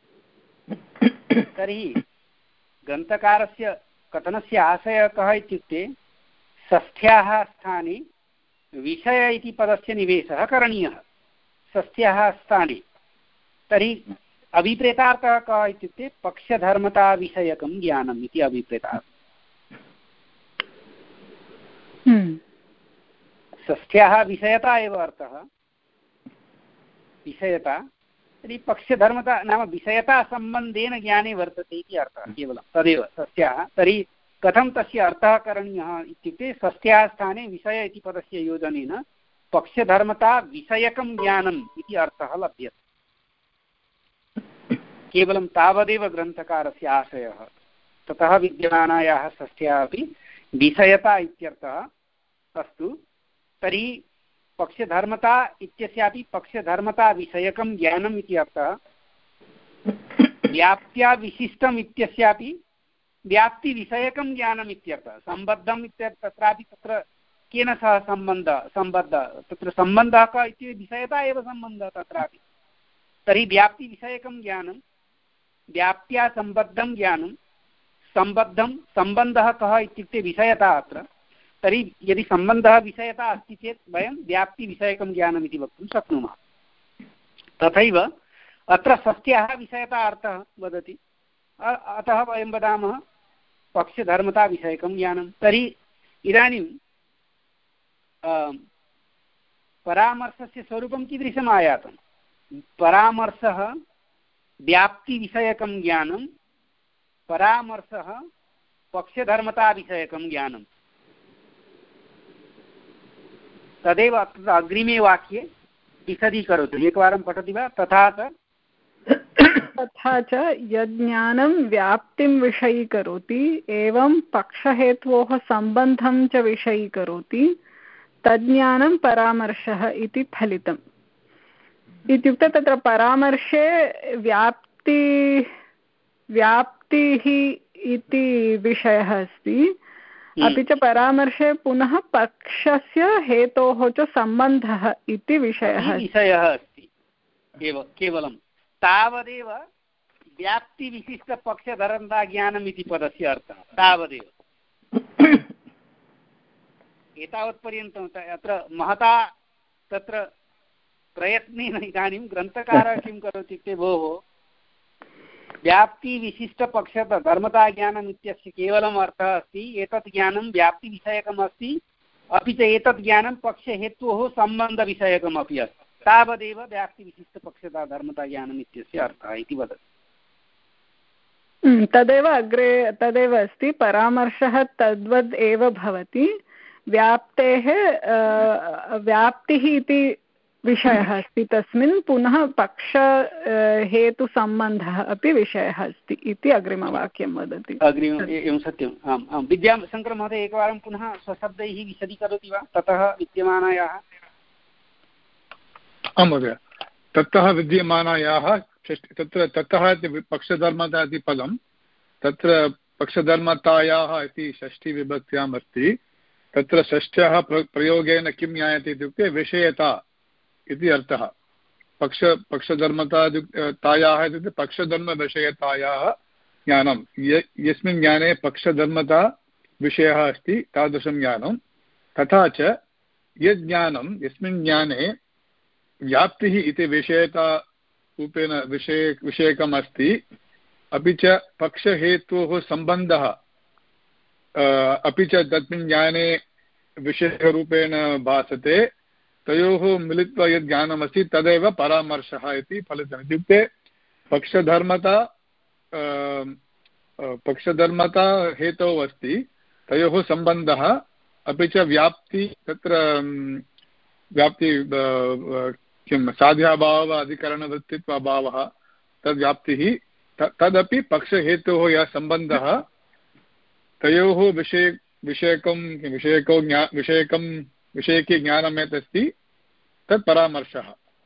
तर्हि ग्रन्थकारस्य कथनस्य आशयः कः इत्युक्ते षष्ठ्याः स्थाने विषय इति पदस्य निवेशः करणीयः षष्ठ्याः स्थाने। तर्हि अभिप्रेतार्थः कः इत्युक्ते पक्षधर्मताविषयकं ज्ञानम् इति अभिप्रेतार्थः। षष्ठ्याः विषयता एव अर्थः विषयता। तर्हि पक्षधर्मता नाम विषयतासम्बन्धेन ज्ञाने वर्तते इति अर्थः केवलं तदेव षष्ठ्याः। तर्हि कथं तस्य अर्थः करणीयः इत्युक्ते षष्ठ्याः स्थाने विषय इति पदस्य योजनेन पक्षधर्मता विषयकं ज्ञानम् इति अर्थः लभ्यते। केवलं तावदेव ग्रन्थकारस्य आशयः। ततः विद्यमानायाः षष्ठ्याः अपि विषयता इत्यर्थः अस्तु। तर्हि पक्षधर्मता इत्यस्यापि पक्षधर्मता विषयकं ज्ञानम् इति अर्थः। व्याप्त्या विशिष्टम् इत्यस्यापि व्याप्तिविषयकं ज्ञानम् इत्यर्थः। सम्बद्धम् इत्यर्थः तत्रापि तत्र केन सह सम्बन्धः सम्बद्धः तत्र सम्बन्धः कः इति विषयता एव सम्बन्धः तत्रापि। तर्हि व्याप्तिविषयकं ज्ञानं व्याप्त्या सम्बद्धं ज्ञानं सम्बद्धं सम्बन्धः कः इत्युक्ते विषयता अत्र। तर्हि यदि सम्बन्धः विषयता अस्ति चेत् वयं व्याप्तिविषयकं ज्ञानम् इति वक्तुं शक्नुमः। तथैव अत्र षष्ठ्याः विषयता अर्थः वदति। अतः वयं वदामः पक्षधर्मताविषयकं ज्ञानं। तर्हि इदानीं परामर्शस्य स्वरूपं कीदृशम् आयातं? परामर्शः व्याप्तिविषयकं ज्ञानं परामर्शः पक्षधर्मताविषयकं ज्ञानं। तदेव अत्र अग्रिमे वाक्ये विशदीकरोतु। एकवारं पठति वा? तथा च तथा च यज्ञानं व्याप्तिं विषयीकरोति एवं पक्षहेत्वोः सम्बन्धं च विषयीकरोति तज्ज्ञानं परामर्शः इति फलितम्। इत्युक्ते तत्र परामर्शे व्याप्ति व्याप्तिः इति विषयः अस्ति। अपि च परामर्शे पुनः पक्षस्य हेतोः च सम्बन्धः इति विषयः विषयः अस्ति। एव केवलं तावदेव व्याप्तिविशिष्टपक्षधर्मता ज्ञानम् इति पदस्य अर्थः तावदेव। एतावत्पर्यन्तम् अत्र महता तत्र प्रयत्नेन इदानीं ग्रन्थकारः किं करोति इत्युक्ते भोः व्याप्तिविशिष्टपक्षधर्मता ज्ञानम् इत्यस्य केवलम् अर्थः अस्ति एतत् ज्ञानं व्याप्तिविषयकम् अस्ति अपि च एतत् ज्ञानं पक्षहेतोः सम्बन्धविषयकम् अपि अस्ति। तावदेव व्याप्तिविशिष्टपक्षधर्मता ज्ञानम् इत्यस्य अर्थः इति वदति। तदेव अग्रे तदेव अस्ति। परामर्शः तद्वद् एव भवति। व्याप्तेः व्याप्तिः इति विषयः अस्ति तस्मिन् पुनः पक्ष हेतुसम्बन्धः अपि विषयः अस्ति इति अग्रिमवाक्यं वदति। अग्रिम एवं सत्यम् आम् आं विद्याशङ्कर महोदय एकवारं पुनः स्वशब्दैः विशदीकरोति वा ततः विद्यमानायाः? आं महोदय, ततः विद्यमानायाः तत्र ततः इति पक्षधर्मता इति पदं तत्र पक्षधर्मतायाः इति षष्ठीविभक्त्याम् अस्ति। तत्र षष्ठ्याः प्र प्रयोगेन किं ज्ञायते इत्युक्ते विषयता इति अर्थः। पक्ष पक्षधर्मता तायाः इत्युक्ते पक्षधर्मविषयतायाः ज्ञानं, य यस्मिन् ज्ञाने पक्षधर्मता विषयः अस्ति तादृशं ज्ञानं। तथा च यद् ज्ञानं यस्मिन् ज्ञाने व्याप्तिः इति विषयता रूपेण विषय विषयकम् अस्ति, अपि च पक्षहेतोः सम्बन्धः अपि च तस्मिन् ज्ञाने विषयरूपेण भासते, तयोः मिलित्वा यद् ज्ञानमस्ति तदेव परामर्शः इति फलितम्। इत्युक्ते पक्षधर्मता पक्षधर्मता हेतौ अस्ति, तयोः सम्बन्धः अपि च व्याप्ति, तत्र व्याप्ति किं साध्याभावः अधिकरणवृत्तित्वाभावः तद्व्याप्तिः तदपि पक्षहेतोः यः सम्बन्धः तयोः विषय विषयकं विषयको ज्ञा विषयकं विषयके ज्ञानं यत् अस्ति तत् परामर्शः।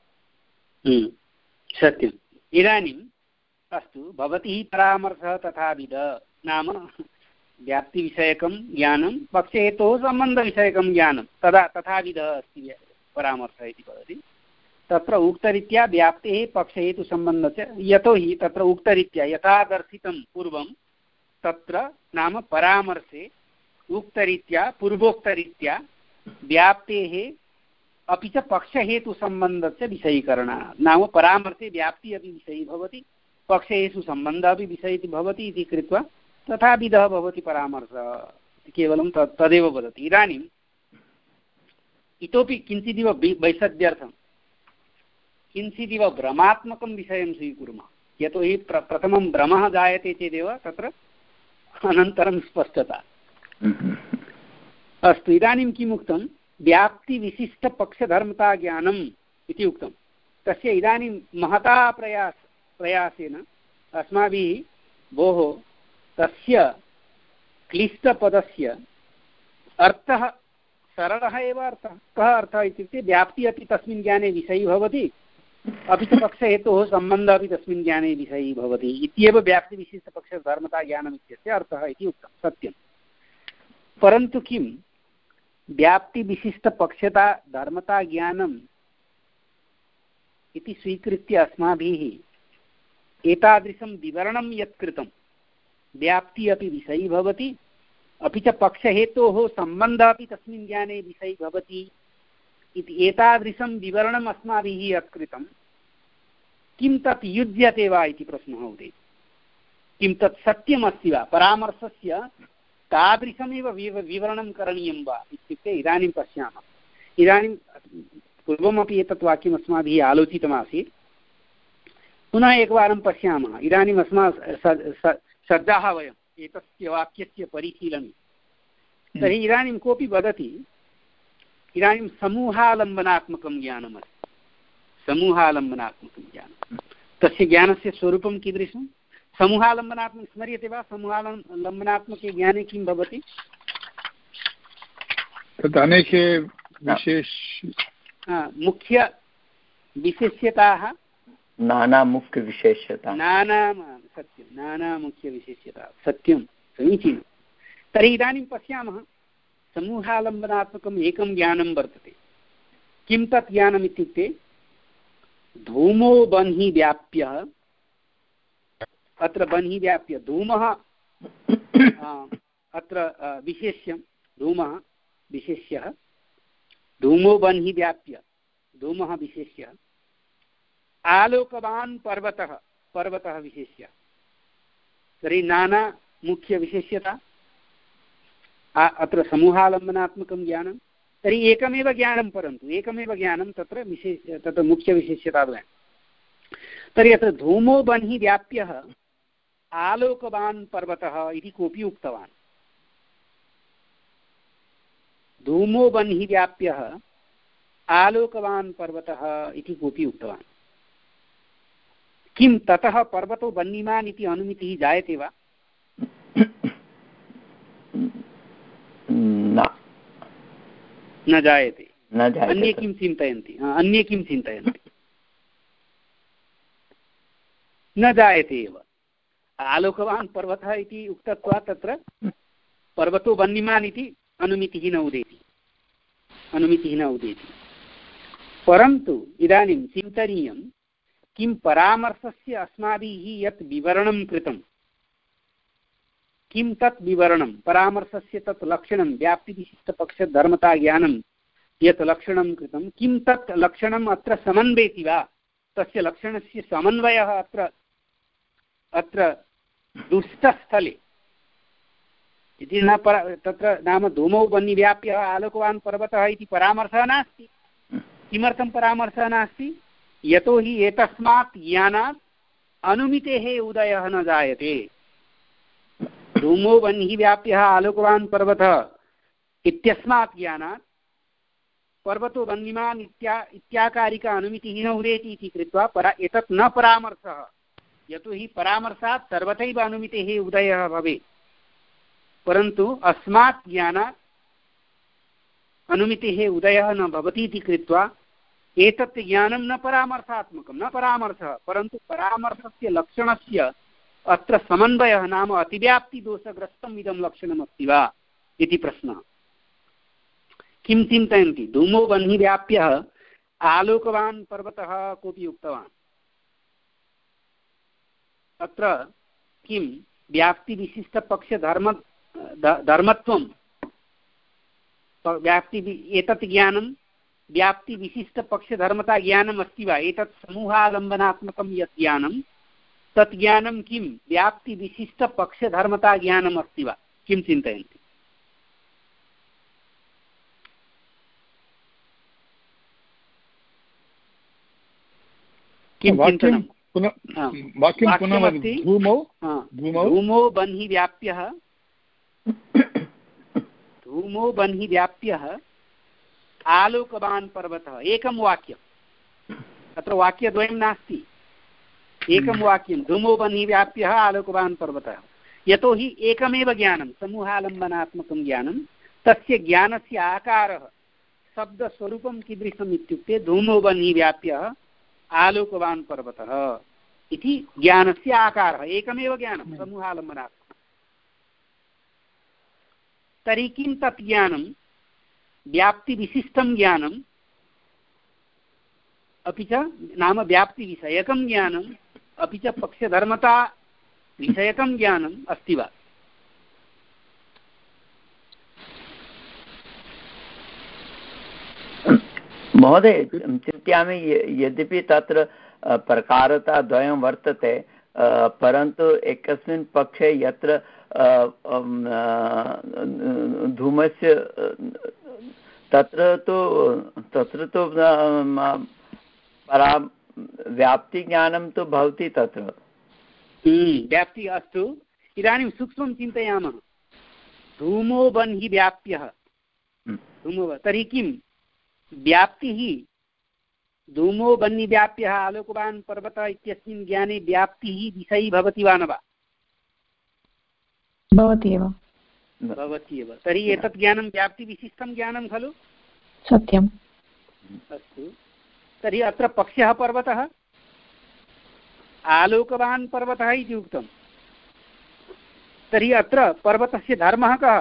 सत्यम्। इदानीम् अस्तु, भवती परामर्शः तथाविध नाम व्याप्तिविषयकं ज्ञानं पक्षहेतोः सम्बन्धविषयकं ज्ञानं तदा तथाविधः अस्ति परामर्शः इति वदति। तत्र उक्तरीत्या व्याप्तेः पक्षहेतुसम्बन्धस्य, यतोहि तत्र उक्तरीत्या यथा दर्शितं पूर्वं तत्र नाम परामर्शे उक्तरीत्या पूर्वोक्तरीत्या व्याप्तेः अपि च पक्षहेतुसम्बन्धस्य विषयीकरणात्, नाम परामर्शे व्याप्ति अपि विषयी भवति पक्षेषु सम्बन्धः अपि विषयी भवति इति कृत्वा तथाविधः भवति परामर्शः, केवलं तत् तदेव वदति। इदानीम् इतोपि किञ्चिदिव वैषद्यर्थं किञ्चिदिव भ्रमात्मकं विषयं स्वीकुर्मः। यतोहि प्र प्रथमं भ्रमः जायते चेदेव तत्र अनन्तरं स्पष्टता। अस्तु, इदानीं किम् उक्तं? व्याप्तिविशिष्टपक्षधर्मताज्ञानम् इति उक्तं। तस्य इदानीं महता प्रयास प्रयासेन अस्माभिः भोः तस्य क्लिष्टपदस्य अर्थः सरलः एव अर्थः। कः अर्थः इत्युक्ते व्याप्ति अपि तस्मिन् ज्ञाने विषयी भवति, अपि च पक्षहेतोः सम्बन्धः अपि तस्मिन् ज्ञाने विषयी भवति इत्येव व्याप्तिविशिष्टपक्षधर्मता ज्ञानम् इत्यस्य अर्थः इति उक्तं। सत्यं। परन्तु किं व्याप्तिविशिष्टपक्षता धर्मता ज्ञानम् इति स्वीकृत्य अस्माभिः एतादृशं विवरणं यत् कृतं, व्याप्ति अपि विषयी भवति अपि च पक्षहेतोः सम्बन्धः अपि तस्मिन् ज्ञाने विषयी भवति इति एतादृशं विवरणम् अस्माभिः यत् कृतं, किं तत् युज्यते वा इति प्रश्नः उदेति। किं तत् सत्यमस्ति वा? परामर्शस्य तादृशमेव विवरणं करणीयं वा इत्युक्ते इदानीं पश्यामः। इदानीं पूर्वमपि एतत् वाक्यम् अस्माभिः आलोचितमासीत्, पुनः एकवारं पश्यामः। इदानीम् अस्माकं सज्जाः वयम् एतस्य वाक्यस्य परिशीलने। तर्हि इदानीं कोऽपि वदति इदानीं समूहालम्बनात्मकं ज्ञानमस्ति, समूहालम्बनात्मकं ज्ञानं, तस्य ज्ञानस्य स्वरूपं कीदृशं? समूहालम्बनात्मकं स्मर्यते वा? समूहालम्बनात्मके ज्ञाने किं भवति? तत् अनेके विशेष मुख्यविशेष्यताः, नानामुख्यविशेष्यता, नाना सत्यं नानामुख्यविशेष्यता, सत्यं समीचीनं। तर्हि इदानीं पश्यामः, समूहालम्बनात्मकम् एकं ज्ञानं वर्तते। किं तत् ज्ञानम् इत्युक्ते धूमो बन्हि व्याप्य, अत्र बन्हि व्याप्य धूमः अत्र विशेष्यं, धूमः विशेष्यः, धूमो बन्हि व्याप्य धूमः विशेष्यः, आलोकवान् पर्वतः पर्वतः विशेष्यः। तर्हि नाना मुख्यविशेष्यता, अत्र समूहालम्बनात्मकं ज्ञानं। तर्हि एकमेव ज्ञानं, परन्तु एकमेव ज्ञानं तत्र विशेष तत्र मुख्यविशेष्यताद्वयं। तर्हि अत्र धूमो बन्हि व्याप्यः आलोकवान् पर्वतः इति कोऽपि उक्तवान्। धूमो बन्हि व्याप्यः आलोकवान् पर्वतः इति कोऽपि उक्तवान्। किं ततः पर्वतो वह्निमान् इति अनुमितिः जायते वा? न जायते। अन्ये किं चिन्तयन्ति? अन्ये किं चिन्तयन्ति? न जायते एव। आलोकवान् पर्वतः इति उक्तत्वात् तत्र पर्वतो वह्निमान् इति अनुमितिः न उदेति, अनुमितिः न उदेति। परन्तु इदानीं चिन्तनीयं, किं परामर्शस्य अस्माभिः यत् विवरणं कृतं, किं तत् विवरणं, परामर्शस्य तत् लक्षणं, व्याप्तिविशिष्टपक्षधर्मताज्ञानं यत् लक्षणं कृतं, किं तत् लक्षणम् अत्र समन्वयति वा? तस्य लक्षणस्य समन्वयः अत्र अत्र दुष्टस्थले इति न पर तत्र नाम धूमौ वह्निव्याप्यः आलोकवान् पर्वतः इति परामर्शः नास्ति। किमर्थं परामर्शः नास्ति? यतोहि एतस्मात् ज्ञानात् अनुमितेः उदयः न जायते। धूमो वह्निव्याप्यः आलोकवान् पर्वतः इत्यस्मात् ज्ञानात् पर्वतो वह्निमान् इत्या इत्याकारिका अनुमितिः न उदेति इति कृत्वा परा एतत् न परामर्शः। यतोहि परामर्शात् सर्वथैव अनुमितेः उदयः भवेत्, परन्तु अस्मात् ज्ञानात् अनुमितेः उदयः न भवति इति कृत्वा एतत् ज्ञानं न परामर्शात्मकं, न परामर्शः, परन्तु परामर्शस्य लक्षणस्य अत्र समन्वयः नाम अतिव्याप्तिदोषग्रस्तम् इदं लक्षणमस्ति वा इति प्रश्नः। किं चिन्तयन्ति? धूमो वह्निव्याप्यः आलोकवान् पर्वतः कोऽपि उक्तवान्। अत्र किं व्याप्तिविशिष्टपक्षधर्म धर्मत्वं व्याप्ति एतत् ज्ञानं व्याप्तिविशिष्टपक्षधर्मता ज्ञानम् अस्ति वा? एतत् समूहालम्बनात्मकं यत् ज्ञानं तत् ज्ञानं किं व्याप्तिविशिष्टपक्षधर्मता ज्ञानम् अस्ति वा? किं चिन्तयन्ति? किं चिन्तनं? धूमो वह्निव्याप्यः धूमो वह्निव्याप्यः आलोकवान् पर्वतः। एकं वाक्यम्, अत्र वाक्यद्वयं नास्ति, एकं वाक्यं। धूमो वह्निव्याप्यः आलोकवान् पर्वतः। यतोहि एकमेव ज्ञानं, समूहालम्बनात्मकं ज्ञानं, तस्य ज्ञानस्य आकारः शब्दस्वरूपं कीदृशम् इत्युक्ते धूमो वह्निव्याप्यः आलोकवान् पर्वतः इति ज्ञानस्य आकारः, एकमेव ज्ञानं समूहालम्बनात्मकं। तर्हि किं तत् ज्ञानं? व्याप्तिविशिष्टं ज्ञानम् अपि च नाम व्याप्तिविषयकं ज्ञानम् अपि च पक्षधर्मता विषयकं ज्ञानम् अस्ति वा? महोदय चिन्तयामि, यद्यपि तत्र प्रकारताद्वयं वर्तते, परन्तु एकस्मिन् पक्षे यत्र धूमस्य तत्र तु तत्र तु परा व्याप्तिज्ञानं तु भवति तत्र। व्याप्ति अस्तु, इदानीं सूक्ष्मं चिन्तयामः। धूमो वह्निव्याप्यः धूमो, तर्हि किं व्याप्तिः? धूमो वह्निव्याप्यः आलोकवान् पर्वतः इत्यस्मिन् ज्ञाने व्याप्तिः विषयी भवति वा न वा? भवति एव। भवति एव। तर्हि एतत् ज्ञानं व्याप्तिविशिष्टं ज्ञानं खलु? सत्यम्। अस्तु, तर्हि अत्र पक्षः पर्वतः, आलोकवान् पर्वतः इति उक्तं। तर्हि अत्र पर्वतस्य धर्मः कः?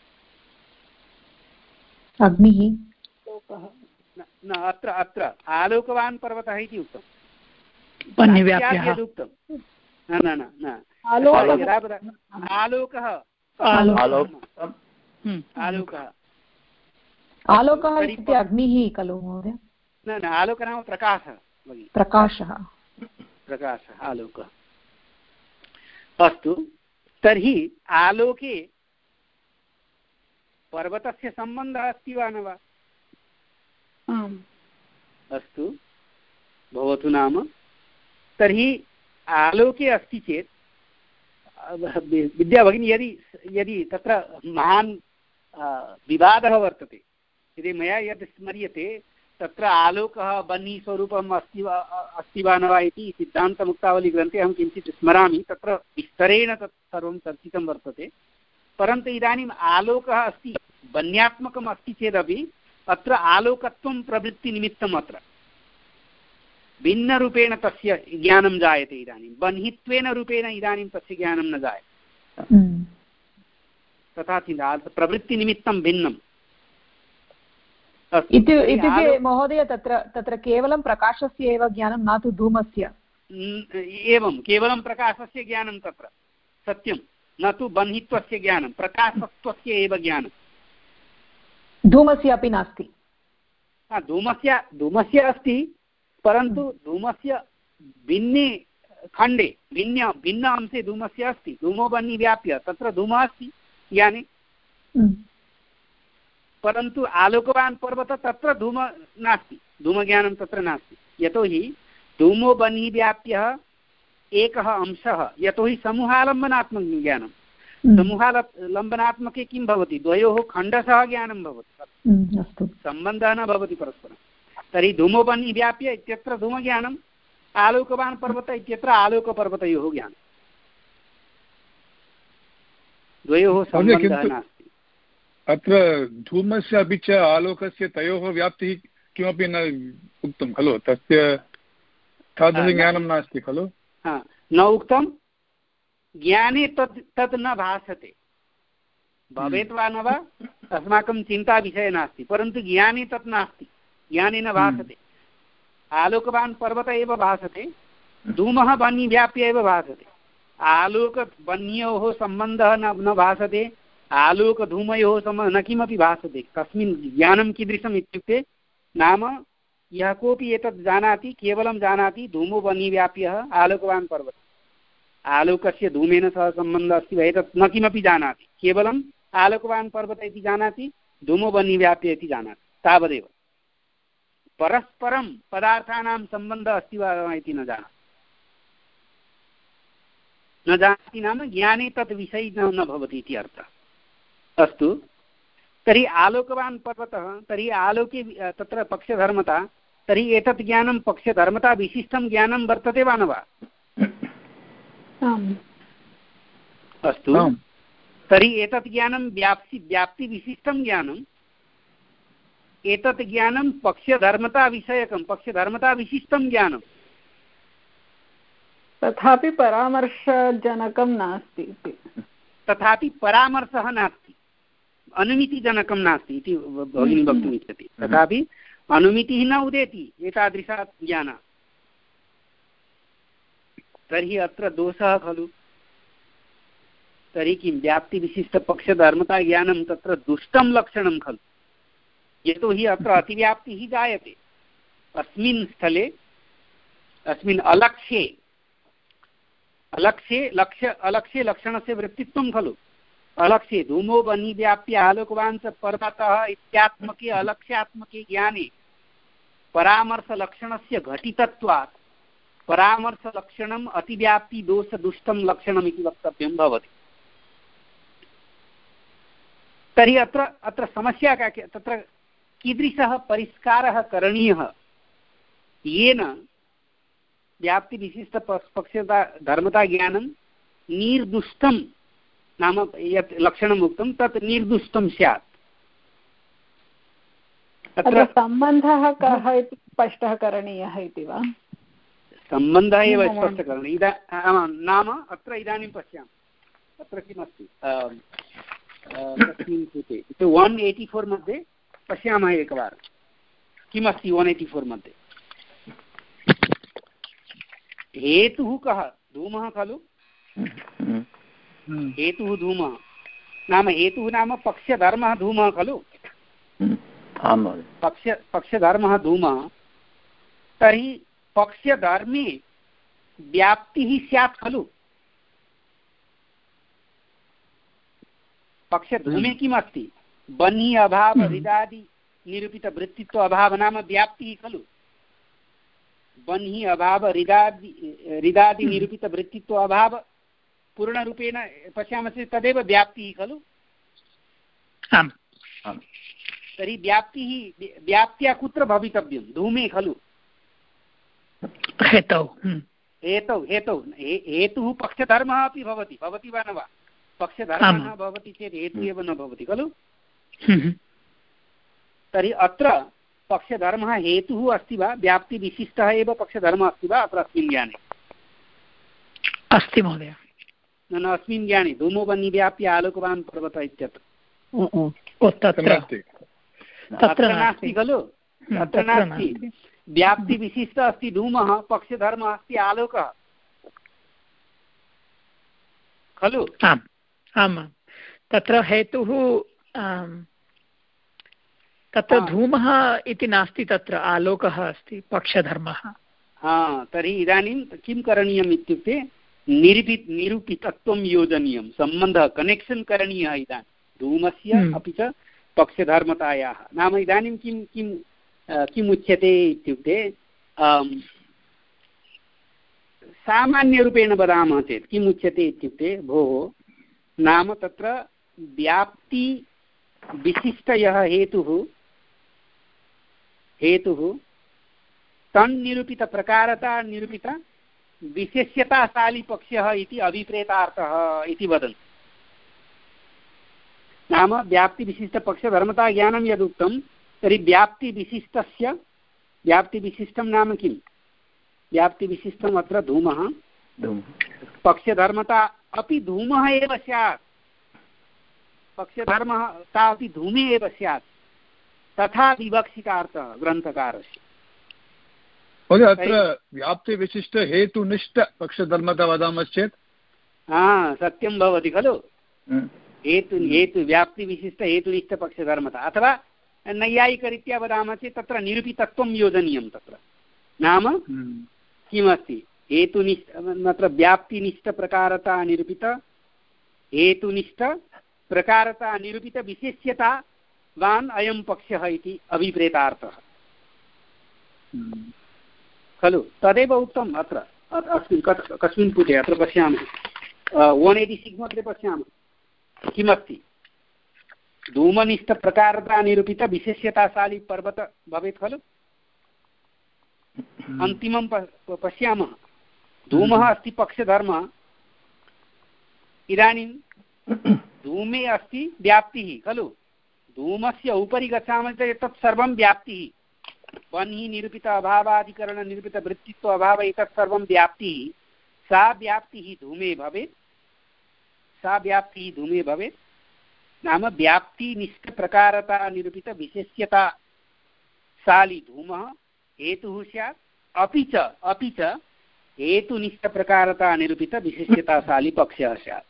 अग्निः। न, अत्र अत्र आलोकवान् पर्वतः इति उक्तं। वह्निव्याप्यः उक्तं न न न आलोकः आलोकः आलोकः इत्युक्ते अग्निः खलु महोदय? न न, आलोकः नाम प्रकाशः। प्रकाशः प्रकाशः आलोकः। अस्तु, तर्हि आलोके पर्वतस्य सम्बन्धः अस्ति वा न वा? अस्तु, भवतु नाम। तर्हि आलोके अस्ति चेत् विद्या भगिनी, यदि यदि तत्र महान् विवादः वर्तते, यदि मया यद् स्मर्यते तत्र आलोकः बह्निस्वरूपम् अस्ति वा अस्ति वा न वा इति सिद्धान्तमुक्तावलीग्रन्थे अहं किञ्चित् स्मरामि, तत्र विस्तरेण तत् सर्वं चर्चितं वर्तते। परन्तु इदानीम् आलोकः अस्ति, बन्यात्मकम् अस्ति चेदपि अत्र आलोकत्वं प्रवृत्तिनिमित्तम् अत्र भिन्नरूपेण तस्य ज्ञानं जायते। इदानीं बह्नित्वेन रूपेण इदानीं तस्य ज्ञानं न जायते, तथा चिन्ता प्रवृत्तिनिमित्तं भिन्नम् इत्युक्ते महोदय तत्र तत्र केवलं प्रकाशस्य एव ज्ञानं, न तु धूमस्य। एवं केवलं प्रकाशस्य ज्ञानं तत्र सत्यं, न तु बह्नित्वस्य ज्ञानं, प्रकाशत्वस्य एव ज्ञानं। धूमस्य अपि नास्ति। धूमस्य धूमस्य अस्ति, परन्तु धूमस्य भिन्ने खण्डे भिन्न भिन्न अंशे धूमस्य अस्ति। धूमो बह्नि व्याप्य तत्र धूमः अस्ति ज्ञाने, परन्तु आलोकवान् पर्वतः तत्र धूम नास्ति, धूमज्ञानं तत्र नास्ति। यतोहि धूमो बह्नि व्याप्यः एकः अंशः, यतोहि समूहालम्बनात्मकं ज्ञानं। समूहालम्बनात्मके किं भवति, द्वयोः खण्डशः ज्ञानं भवति, सम्बन्धः न भवति परस्परं। तर्हि धूमो बह्नि व्याप्य इत्यत्र धूमज्ञानम्, आलोकवान् पर्वतः इत्यत्र आलोकपर्वतयोः ज्ञानं, द्वयोः सम्बन्धः नास्ति। अत्र धूमस्य अपि च आलोकस्य तयोः व्याप्तिः किमपि न उक्तं खलु, तस्य तादृशज्ञानं नास्ति खलु। न उक्तं, ज्ञाने तत् तत् न भासते, भवेत् वा न वा अस्माकं चिन्ताविषयः नास्ति, परन्तु ज्ञाने तत् नास्ति, ज्ञाने न भासते। आलोकवान् पर्वतः एव भासते, धूमः बह्नि व्याप्य एव भासते। आलोकबह्न्योः सम्बन्धः न न भासते, आलोकधूमयोः सम्बन्धः न किमपि भासते। तस्मिन् ज्ञानं कीदृशम् इत्युक्ते, नाम यः कोऽपि एतत् जानाति, केवलं जानाति धूमो बह्नि व्याप्यः आलोकवान् पर्वतः, आलोकस्य धूमेन सह सम्बन्धः अस्ति वा एतत् न किमपि जानाति, केवलं आलोकवान् पर्वतः इति जानाति, धूमो बह्नि व्याप्य इति जानाति, तावदेव। परस्परं पदार्थानां सम्बन्धः अस्ति वा इति न जानाति, न जानाति नाम ज्ञाने तत् विषयी न भवति इति अर्थः। अस्तु, तर्हि आलोकवान् पर्वतः, तर्हि आलोके तत्र पक्षधर्मता, तर्हि एतत् ज्ञानं पक्षधर्मता विशिष्टं ज्ञानं वर्तते वा न वा? अस्तु, तर्हि एतत् ज्ञानं व्याप्ति व्याप्तिविशिष्टं ज्ञानं, एतत् ज्ञानं पक्षधर्मता विषयकं पक्षधर्मता विशिष्टं ज्ञानं, तथापि परामर्शजनकं नास्ति इति। तथापि परामर्शः नास्ति, अनुमितिजनकं नास्ति इति भगिनी वक्तुम् इच्छति। तथापि अनुमितिः न उदेति एतादृशा ज्ञाना, तर्हि अत्र दोषः खलु। तर्हि किं व्याप्तिविशिष्टपक्षधर्मता ज्ञानं तत्र दुष्टं लक्षणं खलु, यतोहि अत्र अतिव्याप्तिः जायते। अस्मिन् स्थले अस्मिन् अलक्ष्ये अलक्ष्ये लक्ष्य अलक्ष्ये लक्षणस्य वृत्तित्वं खलु। अलक्ष्ये धूमो बह्नि व्याप्य आलोकवान् च पर्वतः इत्यात्मके अलक्ष्यात्मके ज्ञाने परामर्शलक्षणस्य घटितत्वात् परामर्शलक्षणम् अतिव्याप्तिदोषदुष्टं लक्षणम् इति वक्तव्यं भवति। तर्हि अत्र अत्र समस्या का, तत्र कीदृशः परिष्कारः करणीयः येन व्याप्तिविशिष्टपक्षता धर्मता ज्ञानं निर्दुष्टं, नाम यत् लक्षणम् उक्तं तत् निर्दुष्टं स्यात्। अत्र सम्बन्धः कः इति स्पष्टः करणीयः इति वा? सम्बन्धः एव स्पष्टकरणीयः। इदा नाम अत्र इदानीं पश्यामः, अत्र किमस्ति तस्मिन् कृते इत्युक्ते वन् एय्टि फोर् मध्ये पश्यामः एकवारं किमस्ति वन् एय्टि फोर् मध्ये। हेतुः कः? धूमः खलु। हेतुः धूमः नाम हेतुः नाम पक्षधर्मः धूमः खलु। पक्ष पक्षधर्मः धूमः, तर्हि पक्षधर्मे व्याप्तिः स्यात् खलु। पक्षधूमे किम् अस्ति? बह्नि अभाव हृदादि निरूपितवृत्तित्व अभाव नाम व्याप्तिः खलु। बह्नि अभाव हृदादि हृदादि निरूपितवृत्तित्व अभाव पूर्णरूपेण पश्यामः चेत् तदेव व्याप्तिः खलु। तर्हि व्याप्तिः व्याप्त्या कुत्र भवितव्यं धूमे खलु हेतौ हेतौ हेतौ हेतुः पक्षधर्मः अपि भवति भवति वा न वा पक्षधर्मः न भवति चेत् हेतुः एव न भवति खलु तर्हि अत्र पक्षधर्मः हेतुः अस्ति वा व्याप्तिविशिष्टः एव पक्षधर्मः अस्ति वा अत्र अस्मिन् ज्ञाने अस्ति महोदय न न अस्मिन् ज्ञाने धूमो वह्निव्याप्य आलोकवान् पर्वत इत्यत्र तत्र नास्ति खलु तत्र नास्ति व्याप्तिविशिष्ट अस्ति धूमः पक्षधर्मः अस्ति आलोकः खलु आम् आम् तत्र हेतुः तत्र धूमः इति नास्ति तत्र आलोकः अस्ति पक्षधर्मः हा तर्हि इदानीं किं करणीयम् इत्युक्ते निरूपि निरूपितत्वं योजनीयं सम्बन्धः कनेक्षन् करणीयः इदानीं धूमस्य अपि च पक्षधर्मतायाः नाम इदानीं किं किं किम् उच्यते इत्युक्ते सामान्यरूपेण वदामः चेत् किम् उच्यते इत्युक्ते भोः नाम तत्र व्याप्ति विशिष्टयः हेतुः हेतुः तन्निरूपितप्रकारता निरूपित विशेष्यताशालीपक्षः इति अभिप्रेतार्थः इति वदन्ति नाम व्याप्तिविशिष्टपक्षधर्मता ज्ञानं यदुक्तं तर्हि व्याप्तिविशिष्टस्य व्याप्तिविशिष्टं नाम किं व्याप्तिविशिष्टम् अत्र धूमः पक्षधर्मता अपि धूमः एव स्यात् पक्षधर्मता अपि धूमे एव स्यात् तथा विवक्षितार्थः ग्रन्थकारस्य महोदय अत्र व्याप्तिविशिष्टहेतुनिष्ठपक्षधर्मता वदामश्चेत् हा सत्यं भवति खलु हेतु हेतु व्याप्तिविशिष्टहेतुनिष्ठपक्षधर्मता अथवा नैयायिकरीत्या वदामः चेत् तत्र निरूपितत्वं योजनीयं तत्र नाम किमस्ति हेतुनिष्ठ तत्र व्याप्तिनिष्ठप्रकारता निरूपित हेतुनिष्ठप्रकारता निरूपितविशेष्यतावान् अयं पक्षः इति अभिप्रेतार्थः खलु तदेव उक्तम् अत्र अस्मिन् कस्मिन् पुटे अत्र पश्यामः वन् एय्टि सिक्स् मध्ये पश्यामः किमस्ति धूमनिष्ठप्रकारता निरूपितविशेष्यताशाली पर्वत भवेत् खलु अन्तिमं पश्यामः धूमः अस्ति पक्षधर्मः इदानीं धूमे अस्ति व्याप्तिः खलु धूमस्य उपरि गच्छामः चेत् तत् सर्वं व्याप्तिः वह्निः निरूपित अभावाधिकरण निरूपित वृत्तित्व अभाव एतत् सर्वं व्याप्तिः सा व्याप्तिः धूमे भवेत् सा व्याप्तिः धूमे भवेत् नाम व्याप्तिनिष्ठप्रकारता निरूपित विशेष्यताशाली धूमः हेतुः स्यात् अपि च अपि च हेतुनिष्ठप्रकारता निरूपित विशेष्यताशाली पक्षः स्यात्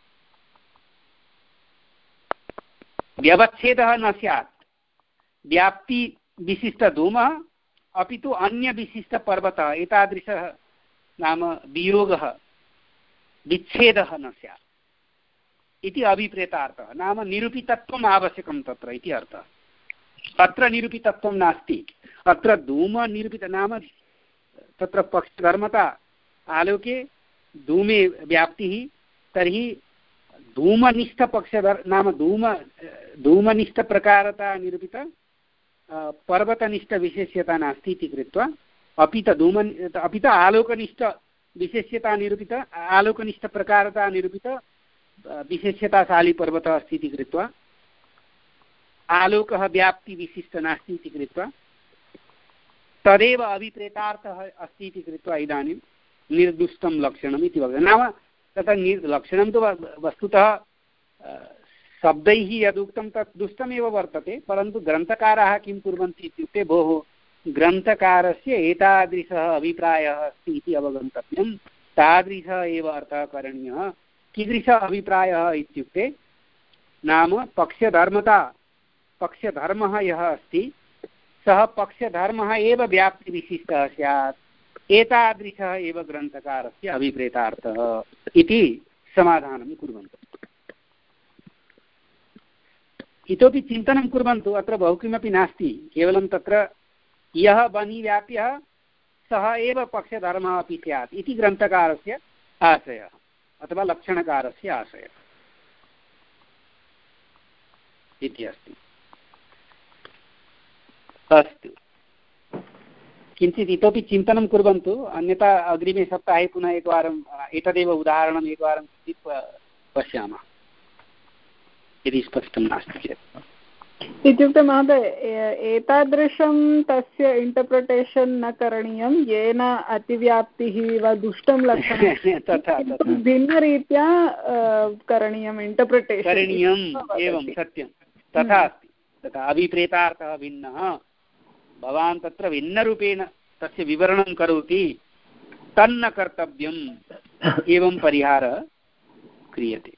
व्यवच्छेदः न स्यात् व्याप्ति विशिष्टधूमः अपि तु अन्यविशिष्टपर्वतः एतादृशः नाम वियोगः विच्छेदः न स्यात् इति अभिप्रेतार्थः नाम निरूपितत्वम् आवश्यकं तत्र इति अर्थः अत्र निरूपितत्वं नास्ति अत्र धूमनिरूपित नाम तत्र पक्षधर्मता आलोके धूमे व्याप्तिः तर्हि धूमनिष्ठपक्षधर् नाम धूम धूमनिष्ठप्रकारता निरूपित पर्वतनिष्ठविशेष्यता नास्ति इति कृत्वा अपि च धूम अपि च आलोकनिष्ठविशेष्यता निरूपित आलोकनिष्ठप्रकारता निरूपित विशेष्यताशाली पर्वतः अस्ति इति कृत्वा आलोकः व्याप्तिविशिष्ट नास्ति इति कृत्वा तदेव अभिप्रेतार्थः अस्ति इति कृत्वा इदानीं निर्दुष्टं लक्षणम् इति वदति नाम तत्र निर् लक्षणं तु वस्तुतः शब्दैः यदुक्तं तत् दुष्टमेव वर्तते परन्तु ग्रन्थकाराः किं कुर्वन्ति इत्युक्ते भोः ग्रन्थकारस्य एतादृशः अभिप्रायः अस्ति इति अवगन्तव्यं तादृशः एव अर्थः करणीयः कीदृशः अभिप्रायः इत्युक्ते नाम पक्षधर्मता पक्षधर्मः यः अस्ति सः पक्षधर्मः एव व्याप्तिविशिष्टः स्यात् एतादृशः एव ग्रन्थकारस्य अभिप्रेतार्थः इति समाधानं कुर्वन्तु इतोपि चिन्तनं कुर्वन्तु अत्र बहु किमपि नास्ति केवलं तत्र यः वह्निव्याप्यः सः एव पक्षधर्मः अपि स्यात् इति ग्रन्थकारस्य आशयः अथवा लक्षणकारस्य आशयः इति अस्ति अस्तु, किञ्चित् इतोपि चिन्तनं कुर्वन्तु, अन्यथा अग्रिमे सप्ताहे पुनः एकवारम् एतदेव उदाहरणम् एकवारं पश्यामः यदि स्पष्टं नास्ति चेत्। इत्युक्ते महोदय एतादृशं तस्य इण्टर्प्रिटेशन् न करणीयं येन अतिव्याप्तिः वा दुष्टं लक्षणं भिन्नरीत्या करणीयम् इण्टर्प्रिटेशन् करणीयम्। एवं सत्यं, तथा अस्ति। तथा अभिप्रेतार्थः भिन्नः, भवान् तत्र भिन्नरूपेण तस्य विवरणं करोति, तन्न कर्तव्यम्, एवं परिहारः क्रियते।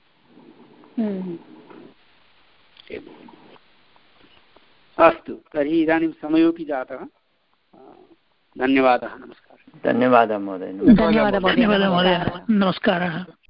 अस्तु, तर्हि इदानीं समयोपि जातः। धन्यवादः, नमस्कारः। धन्यवादः महोदय। धन्यवादः महोदय, नमस्कारः।